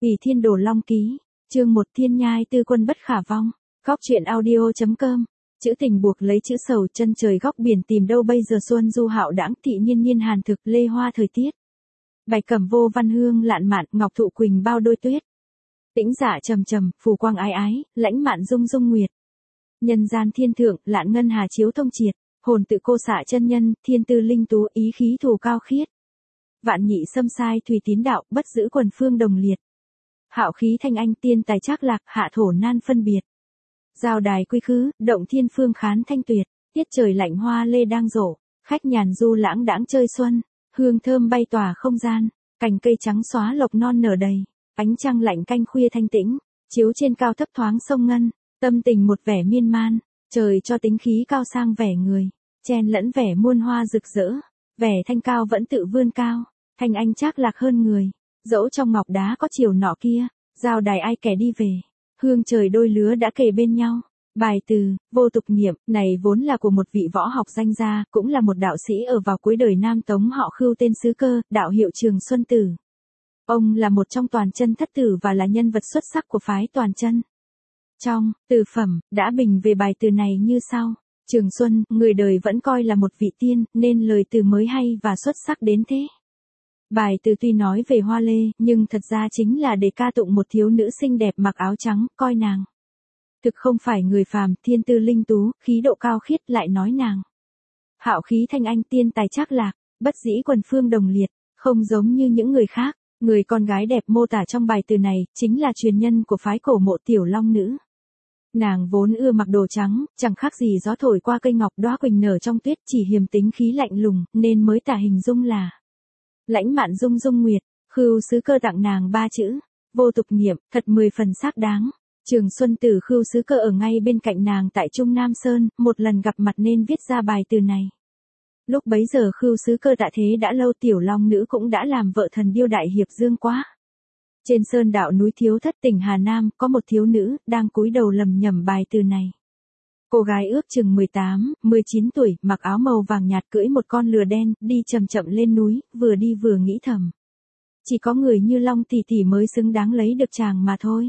Vì Thiên Đồ Long Ký, chương 1 Thiên Nhai Tư Quân bất khả vong, góc truyện audio.com. Chữ tình buộc lấy chữ sầu, chân trời góc biển tìm đâu bây giờ, xuân du hạo đãng, thị nhiên nhiên hàn thực, lê hoa thời tiết. Bạch cẩm vô văn hương lạn mạn, ngọc thụ quỳnh bao đôi tuyết. Tĩnh dạ trầm trầm, phù quang ái ái, lãnh mạn dung dung nguyệt. Nhân gian thiên thượng, lạn ngân hà chiếu thông triệt, hồn tự cô xạ chân nhân, thiên tư linh tú, ý khí thù cao khiết. Vạn nhị xâm sai thủy tín đạo, bất giữ quần phương đồng liệt. Hạo khí thanh anh, tiên tài trác lạc, hạ thổ nan phân biệt. Giao đài quy khứ, động thiên phương khán thanh tuyệt, tiết trời lạnh hoa lê đang rộ, khách nhàn du lãng đãng chơi xuân, hương thơm bay tỏa không gian, cành cây trắng xóa lộc non nở đầy, ánh trăng lạnh canh khuya thanh tĩnh, chiếu trên cao thấp thoáng sông ngân, tâm tình một vẻ miên man, trời cho tính khí cao sang vẻ người, chen lẫn vẻ muôn hoa rực rỡ, vẻ thanh cao vẫn tự vươn cao, thanh anh trác lạc hơn người, dẫu trong ngọc đá có chiều nọ kia, giao đài ai kẻ đi về. Hương trời đôi lứa đã kề bên nhau. Bài từ, vô tục niệm, này vốn là của một vị võ học danh gia, cũng là một đạo sĩ ở vào cuối đời Nam Tống họ Khưu tên Sứ Cơ, đạo hiệu Trường Xuân Tử. Ông là một trong toàn chân thất tử và là nhân vật xuất sắc của phái toàn chân. Trong, từ phẩm, đã bình về bài từ này như sau. Trường Xuân, người đời vẫn coi là một vị tiên, nên lời từ mới hay và xuất sắc đến thế. Bài từ tuy nói về hoa lê, nhưng thật ra chính là để ca tụng một thiếu nữ xinh đẹp mặc áo trắng, coi nàng. Thực không phải người phàm, thiên tư linh tú, khí độ cao khiết, lại nói nàng. Hạo khí thanh anh, tiên tài trác lạc, bất dĩ quần phương đồng liệt, không giống như những người khác. Người con gái đẹp mô tả trong bài từ này, chính là truyền nhân của phái cổ mộ tiểu long nữ. Nàng vốn ưa mặc đồ trắng, chẳng khác gì gió thổi qua cây ngọc, đóa quỳnh nở trong tuyết, chỉ hiềm tính khí lạnh lùng, nên mới tả hình dung là lãnh mạn dung dung nguyệt. Khưu Sứ Cơ tặng nàng 3 chữ, vô tục niệm, thật 10 phần xác đáng. Trường Xuân Tử Khưu Sứ Cơ ở ngay bên cạnh nàng tại Trung Nam Sơn, một lần gặp mặt nên viết ra bài từ này. Lúc bấy giờ Khưu Sứ Cơ tạ thế đã lâu, tiểu long nữ cũng đã làm vợ thần điêu đại hiệp Dương Quá. Trên sơn đạo núi Thiếu Thất tỉnh Hà Nam, có một thiếu nữ, đang cúi đầu lầm nhầm bài từ này. Cô gái ước chừng 18, 19 tuổi, mặc áo màu vàng nhạt, cưỡi một con lừa đen, đi chậm chậm lên núi, vừa đi vừa nghĩ thầm. Chỉ có người như Long tỷ tỷ mới xứng đáng lấy được chàng mà thôi.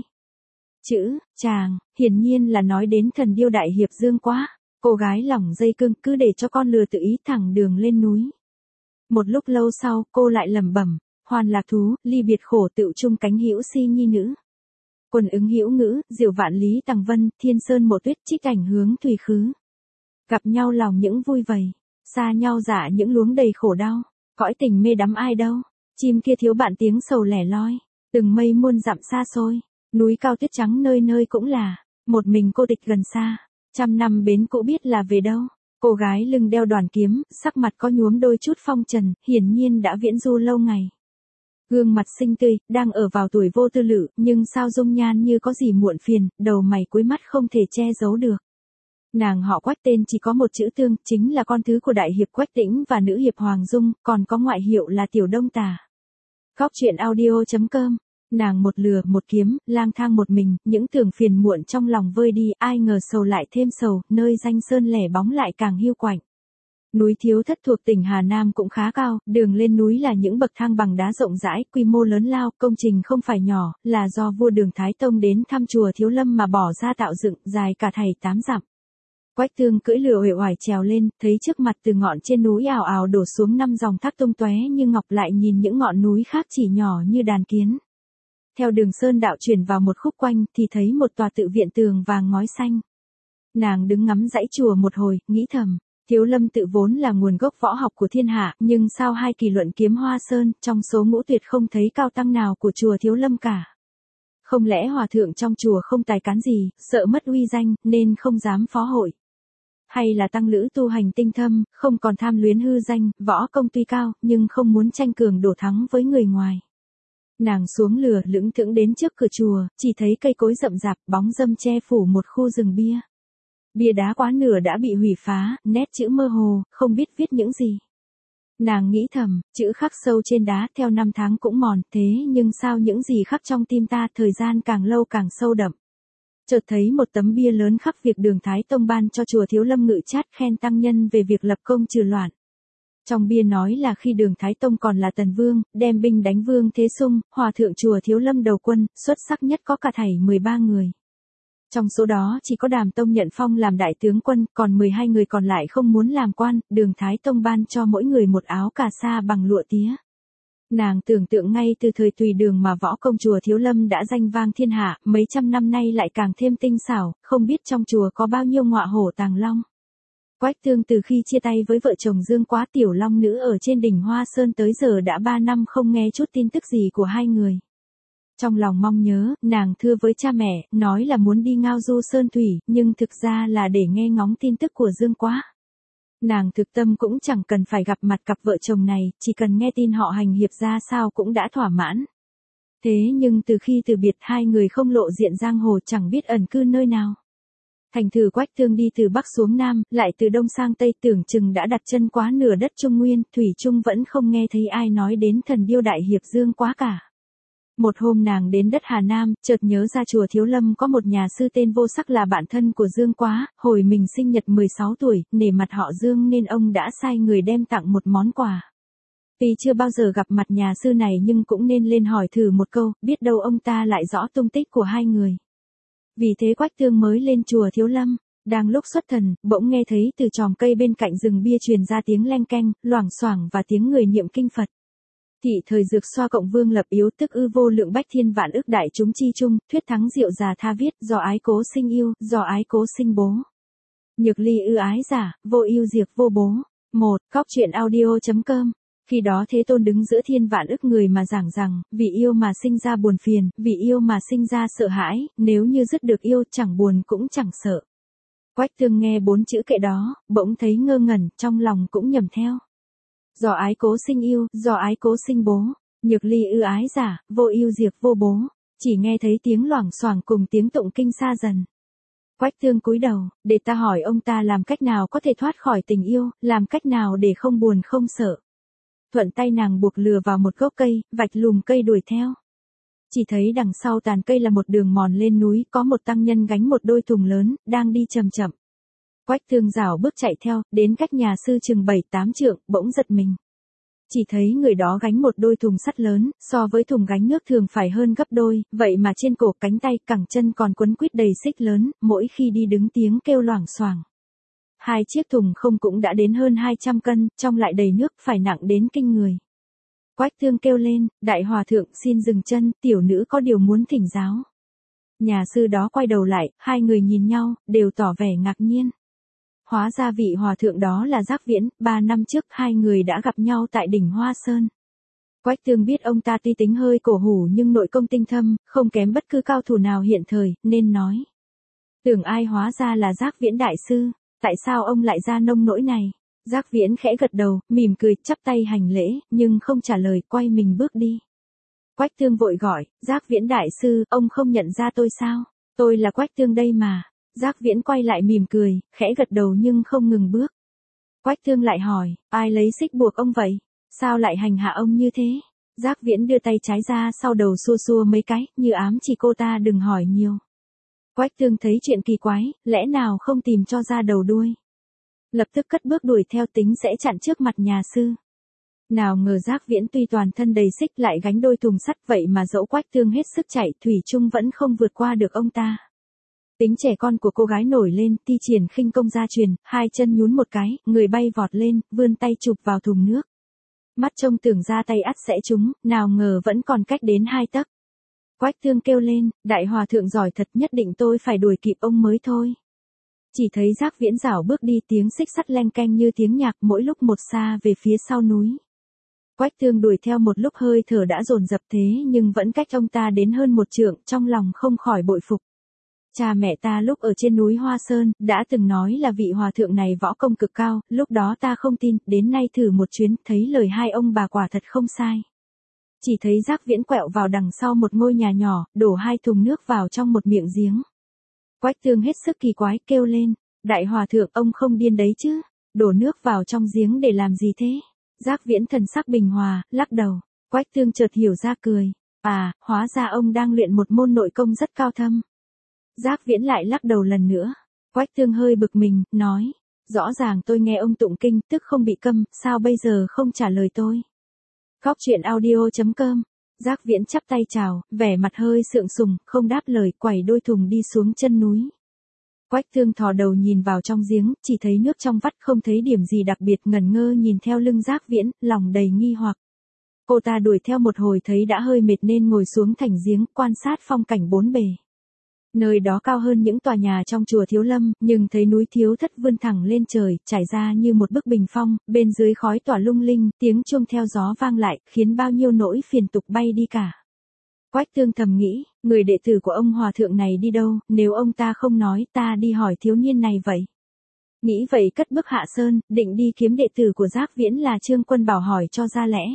Chữ, chàng, hiển nhiên là nói đến thần điêu đại hiệp Dương Quá. Cô gái lỏng dây cương, cứ để cho con lừa tự ý thẳng đường lên núi. Một lúc lâu sau, cô lại lẩm bẩm, hoàn lạc thú, ly biệt khổ tựu chung cánh hữu si nhi nữ. Quần ứng hữu ngữ, diệu vạn lý tằng vân, thiên sơn mộ tuyết, trích ảnh hướng thủy khứ. Gặp nhau lòng những vui vầy, xa nhau dạ những luống đầy khổ đau, cõi tình mê đắm ai đâu, chim kia thiếu bạn tiếng sầu lẻ loi, từng mây muôn dặm xa xôi, núi cao tuyết trắng nơi nơi cũng là, một mình cô tịch gần xa, trăm năm bến cũ biết là về đâu. Cô gái lưng đeo đoàn kiếm, sắc mặt có nhuốm đôi chút phong trần, hiển nhiên đã viễn du lâu ngày. Gương mặt xinh tươi, đang ở vào tuổi vô tư lự, nhưng sao dung nhan như có gì muộn phiền, đầu mày cuối mắt không thể che giấu được. Nàng họ Quách, tên chỉ có một chữ Tương, chính là con thứ của đại hiệp Quách Tĩnh và nữ hiệp Hoàng Dung, còn có ngoại hiệu là Tiểu Đông Tà. Góc truyện audio.com. Nàng một lừa một kiếm, lang thang một mình, những tưởng phiền muộn trong lòng vơi đi, ai ngờ sầu lại thêm sầu, nơi danh sơn lẻ bóng lại càng hiu quạnh. Núi Thiếu Thất thuộc tỉnh Hà Nam cũng khá cao, đường lên núi là những bậc thang bằng đá rộng rãi, quy mô lớn lao, công trình không phải nhỏ, là do vua Đường Thái Tông đến thăm chùa Thiếu Lâm mà bỏ ra tạo dựng, dài cả thảy 8 dặm. Quách Tương cưỡi lừa uể oải trèo lên, thấy trước mặt từ ngọn trên núi ào ào đổ xuống 5 dòng thác tung tóe như ngọc, lại nhìn những ngọn núi khác chỉ nhỏ như đàn kiến. Theo đường sơn đạo chuyển vào một khúc quanh thì thấy một tòa tự viện tường vàng ngói xanh. Nàng đứng ngắm dãy chùa một hồi, nghĩ thầm. Thiếu Lâm tự vốn là nguồn gốc võ học của thiên hạ, nhưng sao hai kỳ luận kiếm Hoa Sơn, trong số ngũ tuyệt không thấy cao tăng nào của chùa Thiếu Lâm cả. Không lẽ hòa thượng trong chùa không tài cán gì, sợ mất uy danh, nên không dám phó hội? Hay là tăng lữ tu hành tinh thâm, không còn tham luyến hư danh, võ công tuy cao, nhưng không muốn tranh cường đổ thắng với người ngoài? Nàng xuống lừa, lững thững đến trước cửa chùa, chỉ thấy cây cối rậm rạp, bóng râm che phủ một khu rừng bia. Bia đá quá nửa đã bị hủy phá, nét chữ mơ hồ, không biết viết những gì. Nàng nghĩ thầm, chữ khắc sâu trên đá, theo năm tháng cũng mòn, thế nhưng sao những gì khắc trong tim ta, thời gian càng lâu càng sâu đậm. Chợt thấy một tấm bia lớn khắc việc Đường Thái Tông ban cho chùa Thiếu Lâm Ngự Chát, khen tăng nhân về việc lập công trừ loạn. Trong bia nói là khi Đường Thái Tông còn là Tần Vương, đem binh đánh Vương Thế Sung, hòa thượng chùa Thiếu Lâm đầu quân, xuất sắc nhất có cả thảy 13 người. Trong số đó chỉ có Đàm Tông nhận phong làm đại tướng quân, còn 12 người còn lại không muốn làm quan, Đường Thái Tông ban cho mỗi người một áo cà sa bằng lụa tía. Nàng tưởng tượng ngay từ thời Tùy Đường mà võ công chùa Thiếu Lâm đã danh vang thiên hạ, mấy trăm năm nay lại càng thêm tinh xảo, không biết trong chùa có bao nhiêu ngọa hổ tàng long. Quách Tương từ khi chia tay với vợ chồng Dương Quá tiểu long nữ ở trên đỉnh Hoa Sơn tới giờ đã 3 năm không nghe chút tin tức gì của hai người. Trong lòng mong nhớ, nàng thưa với cha mẹ, nói là muốn đi ngao du sơn thủy, nhưng thực ra là để nghe ngóng tin tức của Dương Quá. Nàng thực tâm cũng chẳng cần phải gặp mặt cặp vợ chồng này, chỉ cần nghe tin họ hành hiệp ra sao cũng đã thỏa mãn. Thế nhưng từ khi từ biệt hai người không lộ diện giang hồ chẳng biết ẩn cư nơi nào. Thành thử Quách Tương đi từ Bắc xuống Nam, lại từ Đông sang Tây tưởng chừng đã đặt chân quá nửa đất Trung Nguyên, Thủy Trung vẫn không nghe thấy ai nói đến thần điêu đại hiệp Dương Quá cả. Một hôm nàng đến đất Hà Nam, chợt nhớ ra chùa Thiếu Lâm có một nhà sư tên Vô Sắc là bạn thân của Dương Quá, hồi mình sinh nhật 16 tuổi, nể mặt họ Dương nên ông đã sai người đem tặng một món quà. Tuy chưa bao giờ gặp mặt nhà sư này nhưng cũng nên lên hỏi thử một câu, biết đâu ông ta lại rõ tung tích của hai người. Vì thế Quách Tương mới lên chùa Thiếu Lâm. Đang lúc xuất thần, bỗng nghe thấy từ chòm cây bên cạnh rừng bia truyền ra tiếng leng keng, loảng xoảng và tiếng người niệm kinh Phật. Thị thời dược xoa cộng vương lập yếu tức ư vô lượng bách thiên vạn ức đại chúng chi chung, thuyết thắng diệu già tha viết, do ái cố sinh yêu, do ái cố sinh bố. Nhược ly ư ái giả, vô yêu diệt vô bố. 1. Cóc truyện audio.com. Khi đó Thế Tôn đứng giữa thiên vạn ức người mà giảng rằng, vì yêu mà sinh ra buồn phiền, vì yêu mà sinh ra sợ hãi, nếu như dứt được yêu chẳng buồn cũng chẳng sợ. Quách Tương nghe 4 chữ kệ đó, bỗng thấy ngơ ngẩn, trong lòng cũng nhầm theo. Do ái cố sinh yêu, do ái cố sinh bố, nhược ly ư ái giả, vô yêu diệt vô bố, chỉ nghe thấy tiếng loảng xoảng cùng tiếng tụng kinh xa dần. Quách Tương cúi đầu, để ta hỏi ông ta làm cách nào có thể thoát khỏi tình yêu, làm cách nào để không buồn không sợ. Thuận tay nàng buộc lừa vào một gốc cây, vạch lùm cây đuổi theo. Chỉ thấy đằng sau tàn cây là một đường mòn lên núi, có một tăng nhân gánh một đôi thùng lớn, đang đi chậm chậm. Quách Tương rảo bước chạy theo, đến cách nhà sư chừng 7-8 trượng, bỗng giật mình. Chỉ thấy người đó gánh một đôi thùng sắt lớn, so với thùng gánh nước thường phải hơn gấp đôi, vậy mà trên cổ cánh tay cẳng chân còn quấn quýt đầy xích lớn, mỗi khi đi đứng tiếng kêu loảng xoảng. 2 chiếc thùng không cũng đã đến hơn 200 cân, trong lại đầy nước phải nặng đến kinh người. Quách Tương kêu lên, đại hòa thượng xin dừng chân, tiểu nữ có điều muốn thỉnh giáo. Nhà sư đó quay đầu lại, hai người nhìn nhau, đều tỏ vẻ ngạc nhiên. Hóa ra vị hòa thượng đó là Giác Viễn, 3 năm trước hai người đã gặp nhau tại đỉnh Hoa Sơn. Quách Tương biết ông ta tuy tính hơi cổ hủ nhưng nội công tinh thâm, không kém bất cứ cao thủ nào hiện thời, nên nói. Tưởng ai hóa ra là Giác Viễn đại sư, tại sao ông lại ra nông nỗi này? Giác Viễn khẽ gật đầu, mỉm cười, chắp tay hành lễ, nhưng không trả lời, quay mình bước đi. Quách Tương vội gọi, Giác Viễn đại sư, ông không nhận ra tôi sao? Tôi là Quách Tương đây mà. Giác Viễn quay lại mỉm cười, khẽ gật đầu nhưng không ngừng bước. Quách Tương lại hỏi, ai lấy xích buộc ông vậy? Sao lại hành hạ ông như thế? Giác Viễn đưa tay trái ra sau đầu xua xua mấy cái, như ám chỉ cô ta đừng hỏi nhiều. Quách Tương thấy chuyện kỳ quái, lẽ nào không tìm cho ra đầu đuôi. Lập tức cất bước đuổi theo tính sẽ chặn trước mặt nhà sư. Nào ngờ Giác Viễn tuy toàn thân đầy xích lại gánh đôi thùng sắt vậy mà dẫu Quách Tương hết sức chạy, thủy chung vẫn không vượt qua được ông ta. Tính trẻ con của cô gái nổi lên, thi triển khinh công gia truyền, 2 chân nhún một cái, người bay vọt lên, vươn tay chụp vào thùng nước. Mắt trông tưởng ra tay ắt sẽ trúng, nào ngờ vẫn còn cách đến 2 tấc. Quách Tương kêu lên, đại hòa thượng giỏi thật, nhất định tôi phải đuổi kịp ông mới thôi. Chỉ thấy Giác Viễn rảo bước đi, tiếng xích sắt leng keng như tiếng nhạc, mỗi lúc một xa về phía sau núi. Quách Tương đuổi theo một lúc hơi thở đã dồn dập thế nhưng vẫn cách ông ta đến hơn 1 trượng, trong lòng không khỏi bội phục. Cha mẹ ta lúc ở trên núi Hoa Sơn, đã từng nói là vị hòa thượng này võ công cực cao, lúc đó ta không tin, đến nay thử một chuyến, thấy lời hai ông bà quả thật không sai. Chỉ thấy Giác Viễn quẹo vào đằng sau một ngôi nhà nhỏ, đổ 2 thùng nước vào trong một miệng giếng. Quách Tương hết sức kỳ quái, kêu lên, đại hòa thượng ông không điên đấy chứ, đổ nước vào trong giếng để làm gì thế? Giác Viễn thần sắc bình hòa, lắc đầu. Quách Tương chợt hiểu ra cười, à, hóa ra ông đang luyện một môn nội công rất cao thâm. Giác Viễn lại lắc đầu lần nữa. Quách Tương hơi bực mình, nói, Rõ ràng tôi nghe ông tụng kinh, tức không bị câm, sao bây giờ không trả lời tôi? Góc truyện audio.com. Giác Viễn chắp tay chào, vẻ mặt hơi sượng sùng, không đáp lời, quẩy đôi thùng đi xuống chân núi. Quách Tương thò đầu nhìn vào trong giếng, chỉ thấy nước trong vắt, không thấy điểm gì đặc biệt, ngẩn ngơ nhìn theo lưng Giác Viễn, lòng đầy nghi hoặc. Cô ta đuổi theo một hồi thấy đã hơi mệt nên ngồi xuống thành giếng, quan sát phong cảnh bốn bề. Nơi đó cao hơn những tòa nhà trong chùa Thiếu Lâm, nhưng thấy núi Thiếu Thất vươn thẳng lên trời, trải ra như một bức bình phong, bên dưới khói tỏa lung linh, tiếng chuông theo gió vang lại, khiến bao nhiêu nỗi phiền tục bay đi cả. Quách Tương thầm nghĩ, người đệ tử của ông hòa thượng này đi đâu, nếu ông ta không nói, ta đi hỏi thiếu niên này vậy. Nghĩ vậy cất bước hạ sơn, định đi kiếm đệ tử của Giác Viễn là Trương Quân Bảo hỏi cho ra lẽ.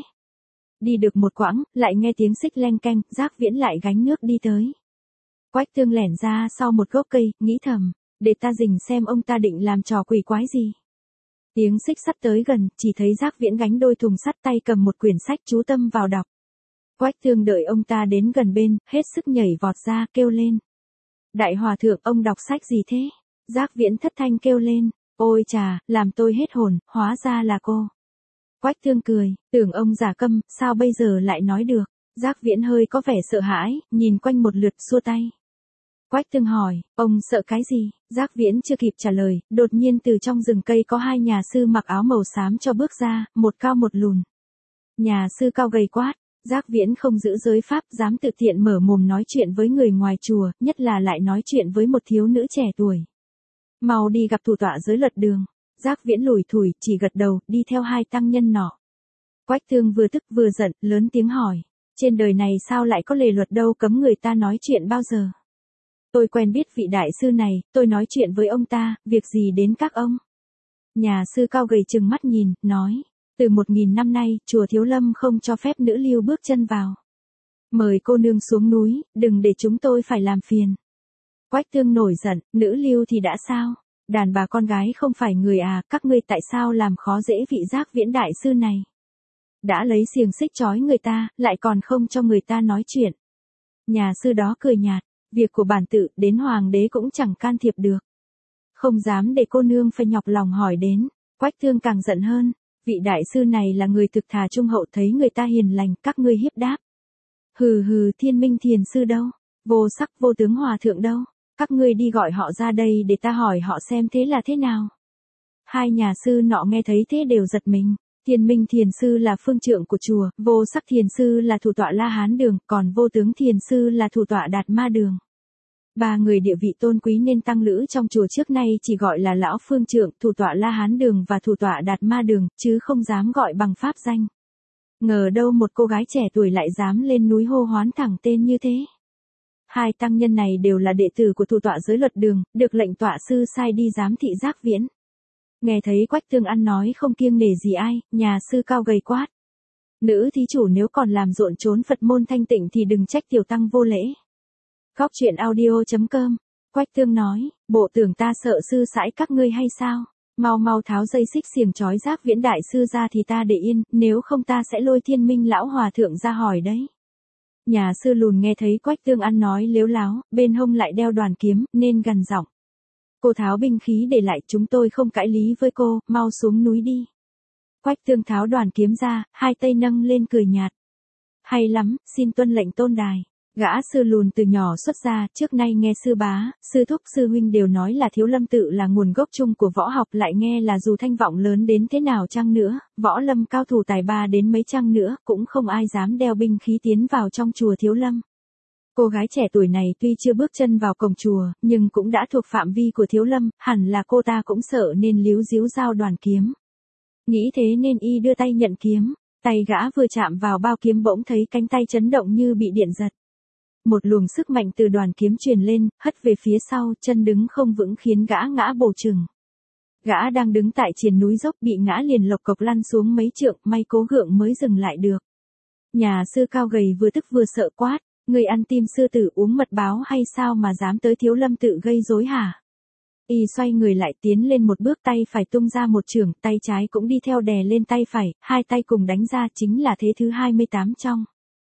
Đi được một quãng, lại nghe tiếng xích leng keng, Giác Viễn lại gánh nước đi tới. Quách Tương lẻn ra sau một gốc cây, nghĩ thầm, để ta rình xem ông ta định làm trò quỷ quái gì. Tiếng xích sắt tới gần, chỉ thấy Giác Viễn gánh đôi thùng sắt, tay cầm một quyển sách chú tâm vào đọc. Quách Tương đợi ông ta đến gần bên, hết sức nhảy vọt ra, kêu lên. Đại hòa thượng, ông đọc sách gì thế? Giác Viễn thất thanh kêu lên, ôi chà, làm tôi hết hồn, hóa ra là cô. Quách Tương cười, tưởng ông giả câm, sao bây giờ lại nói được? Giác Viễn hơi có vẻ sợ hãi, nhìn quanh một lượt xua tay. Quách Tương hỏi, ông sợ cái gì? Giác Viễn chưa kịp trả lời, đột nhiên từ trong rừng cây có hai nhà sư mặc áo màu xám cho bước ra, một cao một lùn. Nhà sư cao gầy quát, Giác Viễn không giữ giới pháp, dám tự tiện mở mồm nói chuyện với người ngoài chùa, nhất là lại nói chuyện với một thiếu nữ trẻ tuổi. Mau đi gặp thủ tọa giới luật đường. Giác Viễn lủi thủi, chỉ gật đầu, đi theo hai tăng nhân nọ. Quách Tương vừa tức vừa giận, lớn tiếng hỏi, trên đời này sao lại có lề luật đâu cấm người ta nói chuyện bao giờ? Tôi quen biết vị đại sư này, tôi nói chuyện với ông ta, việc gì đến các ông? Nhà sư cao gầy trừng mắt nhìn, nói, từ 1000 năm nay, chùa Thiếu Lâm không cho phép nữ lưu bước chân vào. Mời cô nương xuống núi, đừng để chúng tôi phải làm phiền. Quách Tương nổi giận, nữ lưu thì đã sao? Đàn bà con gái không phải người à, các ngươi tại sao làm khó dễ vị Giác Viễn đại sư này? Đã lấy xiềng xích trói người ta, lại còn không cho người ta nói chuyện. Nhà sư đó cười nhạt, việc của bản tự, đến hoàng đế cũng chẳng can thiệp được. Không dám để cô nương phải nhọc lòng hỏi đến. Quách Tương càng giận hơn, vị đại sư này là người thực thà trung hậu, thấy người ta hiền lành, các ngươi hiếp đáp. Hừ hừ, Thiên Minh Thiền sư đâu? Vô Sắc Vô Tướng hòa thượng đâu? Các ngươi đi gọi họ ra đây để ta hỏi họ xem thế là thế nào. Hai nhà sư nọ nghe thấy thế đều giật mình. Thiên Minh Thiền sư là phương trượng của chùa, Vô Sắc Thiền sư là thủ tọa La Hán đường, còn Vô Tướng Thiền sư là thủ tọa Đạt Ma đường. Ba người địa vị tôn quý nên tăng lữ trong chùa trước nay chỉ gọi là lão phương trượng, thủ tọa La Hán đường và thủ tọa Đạt Ma đường, chứ không dám gọi bằng pháp danh. Ngờ đâu một cô gái trẻ tuổi lại dám lên núi hô hoán thẳng tên như thế. Hai tăng nhân này đều là đệ tử của thủ tọa giới luật đường, được lệnh tọa sư sai đi giám thị Giác Viễn. Nghe thấy Quách Tương ăn nói không kiêng nể gì ai, nhà sư cao gầy quát. Nữ thí chủ nếu còn làm rộn trốn Phật môn thanh tịnh thì đừng trách tiểu tăng vô lễ. Góc truyện audio.com. Quách Tương nói, bộ tưởng ta sợ sư sãi các ngươi hay sao? Mau mau tháo dây xích xiềng trói Giác Viễn đại sư ra thì ta để yên, nếu không ta sẽ lôi Thiên Minh lão hòa thượng ra hỏi đấy. Nhà sư lùn nghe thấy Quách Tương ăn nói lếu láo, bên hông lại đeo đoàn kiếm, nên gằn giọng. Cô tháo binh khí để lại, chúng tôi không cãi lý với cô, mau xuống núi đi. Quách Tương tháo đoàn kiếm ra, hai tay nâng lên cười nhạt. Hay lắm, xin tuân lệnh tôn đài. Gã sư lùn từ nhỏ xuất ra, trước nay nghe sư bá, sư thúc sư huynh đều nói là Thiếu Lâm tự là nguồn gốc chung của võ học, lại nghe là dù thanh vọng lớn đến thế nào chăng nữa, võ lâm cao thủ tài ba đến mấy chăng nữa, cũng không ai dám đeo binh khí tiến vào trong chùa Thiếu Lâm. Cô gái trẻ tuổi này tuy chưa bước chân vào cổng chùa, nhưng cũng đã thuộc phạm vi của Thiếu Lâm, hẳn là cô ta cũng sợ nên líu díu giao đoàn kiếm. Nghĩ thế nên y đưa tay nhận kiếm, tay gã vừa chạm vào bao kiếm bỗng thấy cánh tay chấn động như bị điện giật. Một luồng sức mạnh từ đoàn kiếm truyền lên, hất về phía sau, chân đứng không vững khiến gã ngã bổ chừng. Gã đang đứng tại triền núi dốc bị ngã liền lộc cộc lăn xuống mấy trượng, may cố gượng mới dừng lại được. Nhà sư cao gầy vừa tức vừa sợ quát, người ăn tim sư tử uống mật báo hay sao mà dám tới Thiếu Lâm tự gây rối hả? Y xoay người lại tiến lên một bước, tay phải tung ra một chưởng, tay trái cũng đi theo đè lên tay phải, hai tay cùng đánh ra, chính là thế thứ 28 trong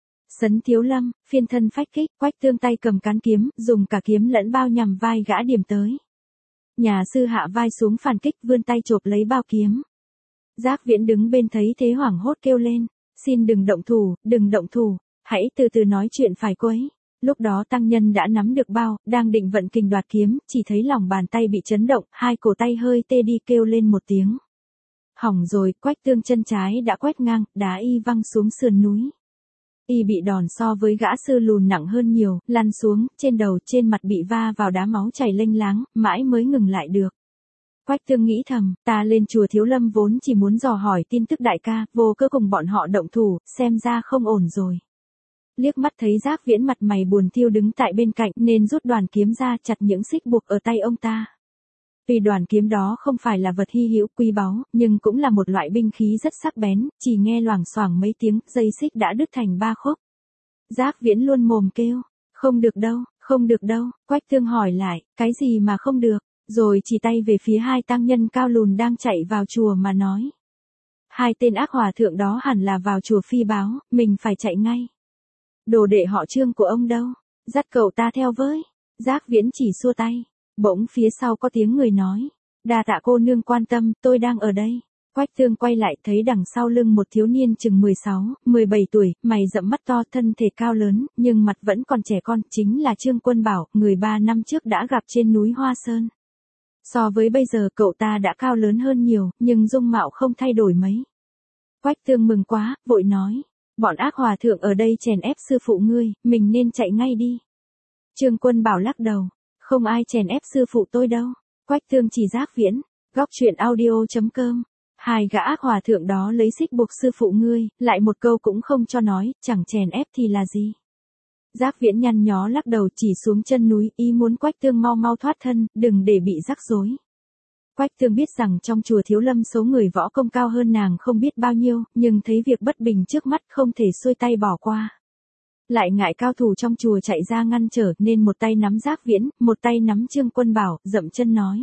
Sấn Thiếu Lâm, phiên thân phách kích. Quách Tương tay cầm cán kiếm, dùng cả kiếm lẫn bao nhằm vai gã điểm tới. Nhà sư hạ vai xuống phản kích vươn tay chộp lấy bao kiếm. Giác Viễn đứng bên thấy thế hoảng hốt kêu lên. Xin đừng động thủ, đừng động thủ, hãy từ từ nói chuyện phải quấy. Lúc đó tăng nhân đã nắm được bao, đang định vận kình đoạt kiếm, chỉ thấy lòng bàn tay bị chấn động, hai cổ tay hơi tê đi kêu lên một tiếng. Hỏng rồi, Quách Tương chân trái đã quét ngang, đá y văng xuống sườn núi. Y bị đòn so với gã sư lùn nặng hơn nhiều, lăn xuống, trên đầu trên mặt bị va vào đá máu chảy lênh láng, mãi mới ngừng lại được. Quách Tương nghĩ thầm, ta lên chùa Thiếu Lâm vốn chỉ muốn dò hỏi tin tức đại ca, vô cớ cùng bọn họ động thủ, xem ra không ổn rồi. Liếc mắt thấy Giác Viễn mặt mày buồn thiêu đứng tại bên cạnh nên rút đoàn kiếm ra chặt những xích buộc ở tay ông ta. Vì đoàn kiếm đó không phải là vật hy hữu quý báu, nhưng cũng là một loại binh khí rất sắc bén, chỉ nghe loảng xoảng mấy tiếng, dây xích đã đứt thành 3 khúc. Giác Viễn luôn mồm kêu, không được đâu, không được đâu, Quách Tương hỏi lại, cái gì mà không được, rồi chỉ tay về phía hai tăng nhân cao lùn đang chạy vào chùa mà nói. Hai tên ác hòa thượng đó hẳn là vào chùa phi báo, mình phải chạy ngay. Đồ đệ họ Trương của ông đâu, dắt cậu ta theo với. Giác Viễn chỉ xua tay. Bỗng phía sau có tiếng người nói. Đa tạ cô nương quan tâm, tôi đang ở đây. Quách Tương quay lại thấy đằng sau lưng một thiếu niên chừng 16, 17 tuổi, mày rậm mắt to, thân thể cao lớn, nhưng mặt vẫn còn trẻ con, chính là Trương Quân Bảo, người 3 năm trước đã gặp trên núi Hoa Sơn. So với bây giờ cậu ta đã cao lớn hơn nhiều, nhưng dung mạo không thay đổi mấy. Quách Tương mừng quá, vội nói. Bọn ác hòa thượng ở đây chèn ép sư phụ ngươi, mình nên chạy ngay đi. Trương Quân Bảo lắc đầu. Không ai chèn ép sư phụ tôi đâu. Quách Tương chỉ Giác Viễn. Góc truyện audio.com. Hai gã ác hòa thượng đó lấy xích buộc sư phụ ngươi, lại một câu cũng không cho nói, chẳng chèn ép thì là gì. Giác Viễn nhăn nhó lắc đầu chỉ xuống chân núi, ý muốn Quách Tương mau mau thoát thân, đừng để bị rắc rối. Quách Tương biết rằng trong chùa Thiếu Lâm số người võ công cao hơn nàng không biết bao nhiêu, nhưng thấy việc bất bình trước mắt không thể xuôi tay bỏ qua. Lại ngại cao thủ trong chùa chạy ra ngăn trở nên một tay nắm Giác Viễn, một tay nắm Trương Quân Bảo, dậm chân nói.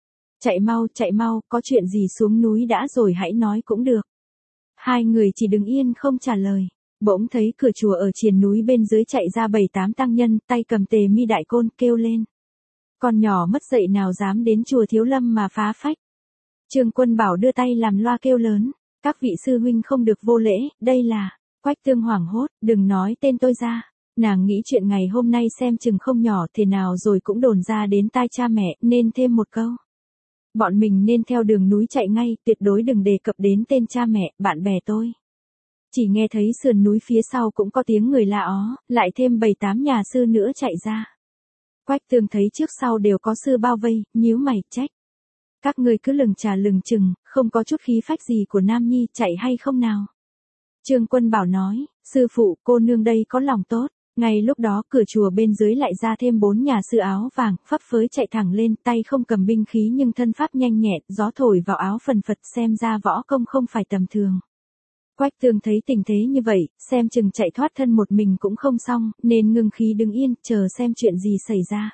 Chạy mau, có chuyện gì xuống núi đã rồi hãy nói cũng được. Hai người chỉ đứng yên không trả lời. Bỗng thấy cửa chùa ở triền núi bên dưới chạy ra 7-8 tăng nhân, tay cầm tề mi đại côn, kêu lên. Con nhỏ mất dạy nào dám đến chùa Thiếu Lâm mà phá phách. Trương Quân Bảo đưa tay làm loa kêu lớn. Các vị sư huynh không được vô lễ, đây là. Quách Tương hoảng hốt, đừng nói tên tôi ra. Nàng nghĩ chuyện ngày hôm nay xem chừng không nhỏ thế nào rồi cũng đồn ra đến tai cha mẹ, nên thêm một câu. Bọn mình nên theo đường núi chạy ngay, tuyệt đối đừng đề cập đến tên cha mẹ, bạn bè tôi. Chỉ nghe thấy sườn núi phía sau cũng có tiếng người la ó, lại thêm 7-8 nhà sư nữa chạy ra. Quách Tương thấy trước sau đều có sư bao vây, nhíu mày, trách. Các ngươi cứ lừng trà lừng chừng, không có chút khí phách gì của Nam Nhi, chạy hay không nào? Trương Quân Bảo nói, sư phụ, cô nương đây có lòng tốt. Ngay lúc đó cửa chùa bên dưới lại ra thêm 4 nhà sư áo vàng, phấp phới chạy thẳng lên, tay không cầm binh khí nhưng thân pháp nhanh nhẹn, gió thổi vào áo phần phật xem ra võ công không phải tầm thường. Quách Tương thấy tình thế như vậy, xem chừng chạy thoát thân một mình cũng không xong, nên ngưng khí đứng yên, chờ xem chuyện gì xảy ra.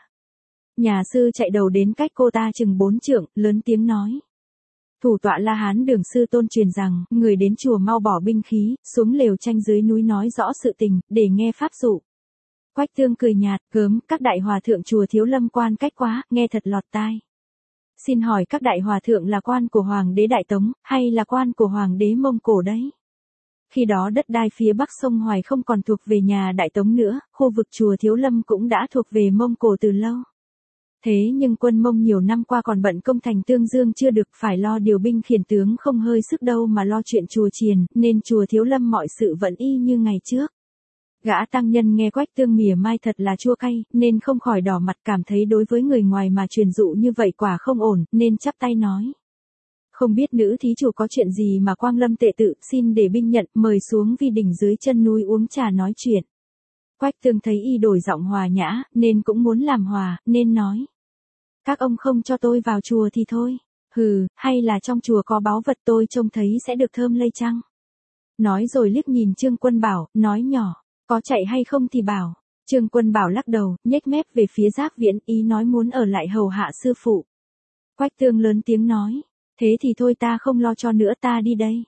Nhà sư chạy đầu đến cách cô ta chừng 4 trượng, lớn tiếng nói. Thủ tọa La Hán Đường sư tôn truyền rằng, người đến chùa mau bỏ binh khí, xuống lều tranh dưới núi nói rõ sự tình, để nghe pháp dụ. Quách Tương cười nhạt, gớm, các đại hòa thượng chùa Thiếu Lâm quan cách quá, nghe thật lọt tai. Xin hỏi các đại hòa thượng là quan của Hoàng đế Đại Tống, hay là quan của Hoàng đế Mông Cổ đấy? Khi đó đất đai phía bắc sông Hoài không còn thuộc về nhà Đại Tống nữa, khu vực chùa Thiếu Lâm cũng đã thuộc về Mông Cổ từ lâu. Thế nhưng quân Mông nhiều năm qua còn bận công thành Tương Dương chưa được, phải lo điều binh khiển tướng không hơi sức đâu mà lo chuyện chùa chiền, nên chùa Thiếu Lâm mọi sự vẫn y như ngày trước. Gã tăng nhân nghe Quách Tương mỉa mai thật là chua cay, nên không khỏi đỏ mặt, cảm thấy đối với người ngoài mà truyền dụ như vậy quả không ổn, nên chắp tay nói. Không biết nữ thí chủ có chuyện gì mà Quang Lâm tệ tự, xin để binh nhận, mời xuống vi đỉnh dưới chân núi uống trà nói chuyện. Quách Tương thấy y đổi giọng hòa nhã, nên cũng muốn làm hòa, nên nói. Các ông không cho tôi vào chùa thì thôi. Hừ, hay là trong chùa có báu vật tôi trông thấy sẽ được thơm lây chăng? Nói rồi liếc nhìn Trương Quân Bảo, nói nhỏ. Có chạy hay không thì bảo. Trương Quân Bảo lắc đầu, nhếch mép về phía Giác Viễn, ý nói muốn ở lại hầu hạ sư phụ. Quách Tương lớn tiếng nói. Thế thì thôi ta không lo cho nữa, ta đi đây.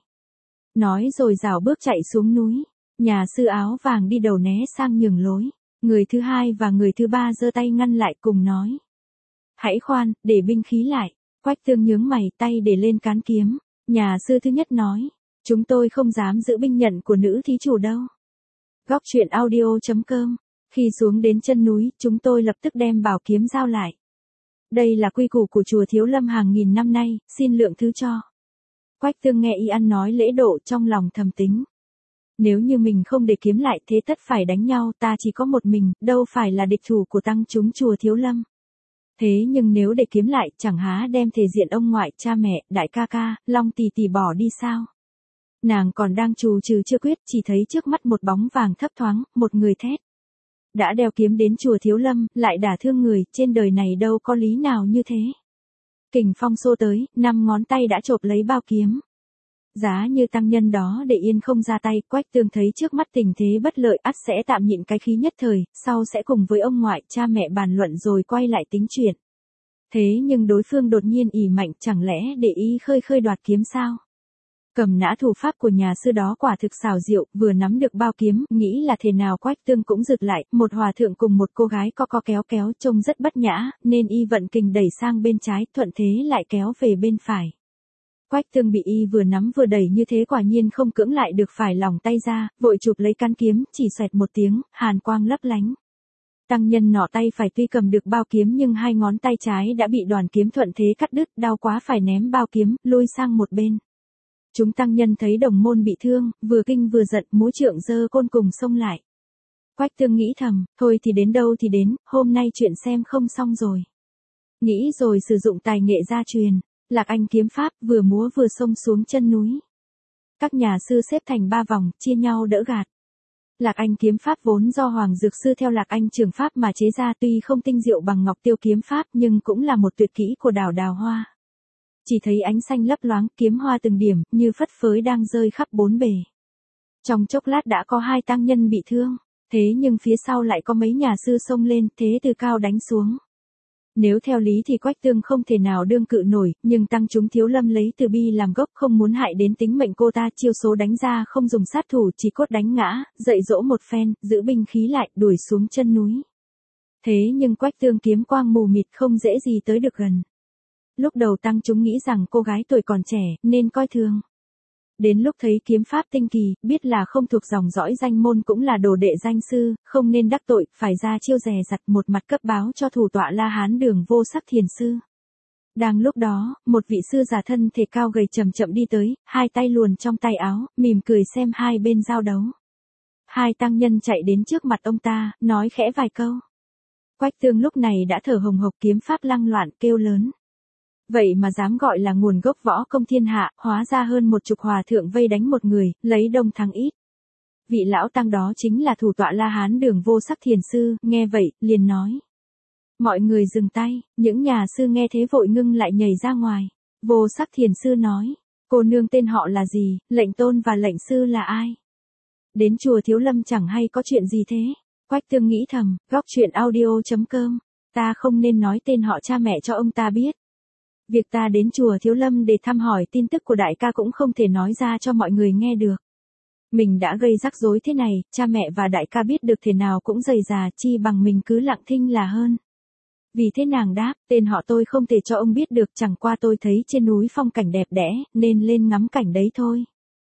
Nói rồi rảo bước chạy xuống núi. Nhà sư áo vàng đi đầu né sang nhường lối. Người thứ hai và người thứ ba giơ tay ngăn lại cùng nói. Hãy khoan, để binh khí lại. Quách Tương nhướng mày, tay để lên cán kiếm. Nhà sư thứ nhất nói, chúng tôi không dám giữ binh nhận của nữ thí chủ đâu. Góc truyện audio.com. Khi xuống đến chân núi, chúng tôi lập tức đem bảo kiếm giao lại. Đây là quy củ của chùa Thiếu Lâm hàng nghìn năm nay, xin lượng thứ cho. Quách Tương nghe y ăn nói lễ độ, trong lòng thầm tính. Nếu như mình không để kiếm lại thế tất phải đánh nhau, ta chỉ có một mình, đâu phải là địch thủ của tăng chúng chùa Thiếu Lâm. Thế nhưng nếu để kiếm lại, chẳng há đem thể diện ông ngoại, cha mẹ, đại ca ca, Long tỷ tỷ bỏ đi sao? Nàng còn đang trù trừ chưa quyết, chỉ thấy trước mắt một bóng vàng thấp thoáng, một người thét. Đã đeo kiếm đến chùa Thiếu Lâm, lại đả thương người, trên đời này đâu có lý nào như thế. Kình phong xô tới, 5 ngón tay đã chộp lấy bao kiếm. Giá như tăng nhân đó để yên không ra tay, Quách Tương thấy trước mắt tình thế bất lợi, ắt sẽ tạm nhịn cái khí nhất thời, sau sẽ cùng với ông ngoại, cha mẹ bàn luận rồi quay lại tính chuyện. Thế nhưng đối phương đột nhiên ỷ mạnh, chẳng lẽ để ý khơi đoạt kiếm sao? Cầm nã thủ pháp của nhà sư đó quả thực xảo diệu, vừa nắm được bao kiếm, nghĩ là thế nào Quách Tương cũng rực lại, một hòa thượng cùng một cô gái co kéo trông rất bất nhã, nên y vận kình đẩy sang bên trái, thuận thế lại kéo về bên phải. Quách Tương bị y vừa nắm vừa đẩy như thế quả nhiên không cưỡng lại được, phải lỏng tay ra, vội chụp lấy căn kiếm, chỉ xoẹt một tiếng, hàn quang lấp lánh. Tăng nhân nọ tay phải tuy cầm được bao kiếm nhưng 2 ngón tay trái đã bị đoàn kiếm thuận thế cắt đứt, đau quá phải ném bao kiếm, lui sang một bên. Chúng tăng nhân thấy đồng môn bị thương, vừa kinh vừa giận, múa trượng giơ côn cùng xông lại. Quách Tương nghĩ thầm, thôi thì đến đâu thì đến, hôm nay chuyện xem không xong rồi. Nghĩ rồi sử dụng tài nghệ gia truyền, Lạc Anh kiếm pháp, vừa múa vừa xông xuống chân núi. Các nhà sư xếp thành 3 vòng, chia nhau đỡ gạt. Lạc Anh kiếm pháp vốn do Hoàng Dược Sư theo Lạc Anh trường pháp mà chế ra, tuy không tinh diệu bằng Ngọc Tiêu kiếm pháp nhưng cũng là một tuyệt kỹ của Đào Hoa. Chỉ thấy ánh xanh lấp loáng, kiếm hoa từng điểm, như phất phới đang rơi khắp 4 bề. Trong chốc lát đã có 2 tăng nhân bị thương, thế nhưng phía sau lại có mấy nhà sư xông lên, thế từ cao đánh xuống. Nếu theo lý thì Quách Tương không thể nào đương cự nổi, nhưng tăng chúng Thiếu Lâm lấy từ bi làm gốc, không muốn hại đến tính mệnh cô ta, chiêu số đánh ra không dùng sát thủ, chỉ cốt đánh ngã, dạy dỗ một phen, giữ binh khí lại, đuổi xuống chân núi. Thế nhưng Quách Tương kiếm quang mù mịt, không dễ gì tới được gần. Lúc đầu tăng chúng nghĩ rằng cô gái tuổi còn trẻ, nên coi thường. Đến lúc thấy kiếm pháp tinh kỳ, biết là không thuộc dòng dõi danh môn cũng là đồ đệ danh sư, không nên đắc tội, phải ra chiêu dè dặt, một mặt cấp báo cho thủ tọa La Hán Đường Vô Sắc Thiền Sư. Đang lúc đó, một vị sư già thân thể cao gầy chậm chậm đi tới, 2 tay luồn trong tay áo, mỉm cười xem hai bên giao đấu. 2 tăng nhân chạy đến trước mặt ông ta, nói khẽ vài câu. Quách Tương lúc này đã thở hồng hộc, kiếm pháp lăng loạn, kêu lớn. Vậy mà dám gọi là nguồn gốc võ công thiên hạ, hóa ra hơn 10 hòa thượng vây đánh một người, lấy đông thắng ít. Vị lão tăng đó chính là thủ tọa La Hán Đường Vô Sắc Thiền Sư, nghe vậy, liền nói. Mọi người dừng tay, những nhà sư nghe thế vội ngưng lại nhảy ra ngoài. Vô Sắc Thiền Sư nói, cô nương tên họ là gì, lệnh tôn và lệnh sư là ai? Đến chùa Thiếu Lâm chẳng hay có chuyện gì thế? Quách Tương nghĩ thầm, góc truyện audio.com, ta không nên nói tên họ cha mẹ cho ông ta biết. Việc ta đến chùa Thiếu Lâm để thăm hỏi tin tức của đại ca cũng không thể nói ra cho mọi người nghe được. Mình đã gây rắc rối thế này, cha mẹ và đại ca biết được thế nào cũng dày dà, chi bằng mình cứ lặng thinh là hơn. Vì thế nàng đáp, tên họ tôi không thể cho ông biết được, chẳng qua tôi thấy trên núi phong cảnh đẹp đẽ, nên lên ngắm cảnh đấy thôi.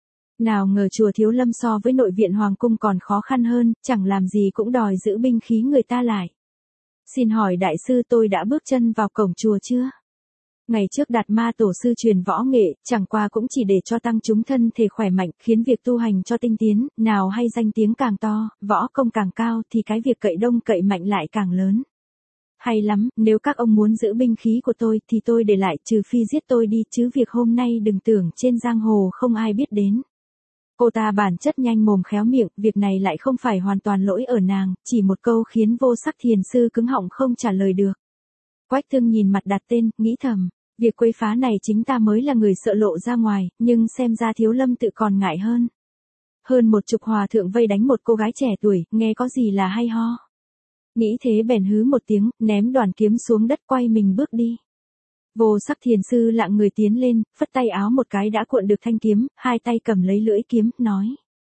Nào ngờ chùa Thiếu Lâm so với nội viện Hoàng Cung còn khó khăn hơn, chẳng làm gì cũng đòi giữ binh khí người ta lại. Xin hỏi đại sư, tôi đã bước chân vào cổng chùa chưa? Ngày trước Đạt Ma tổ sư truyền võ nghệ, chẳng qua cũng chỉ để cho tăng chúng thân thể khỏe mạnh, khiến việc tu hành cho tinh tiến, nào hay danh tiếng càng to, võ công càng cao thì cái việc cậy đông cậy mạnh lại càng lớn. Hay lắm, nếu các ông muốn giữ binh khí của tôi thì tôi để lại, trừ phi giết tôi đi, chứ việc hôm nay đừng tưởng trên giang hồ không ai biết đến. Cô ta bản chất nhanh mồm khéo miệng, việc này lại không phải hoàn toàn lỗi ở nàng, chỉ một câu khiến Vô Sắc Thiền Sư cứng họng không trả lời được. Quách Tương nhìn mặt đặt tên, nghĩ thầm, việc quấy phá này chính ta mới là người sợ lộ ra ngoài, nhưng xem ra Thiếu Lâm tự còn ngại hơn. Hơn 10 hòa thượng vây đánh một cô gái trẻ tuổi, nghe có gì là hay ho. Nghĩ thế bèn hứ một tiếng, ném đoàn kiếm xuống đất, quay mình bước đi. Vô Sắc Thiền Sư lặng người tiến lên, phất tay áo một cái đã cuộn được thanh kiếm, 2 tay cầm lấy lưỡi kiếm, nói.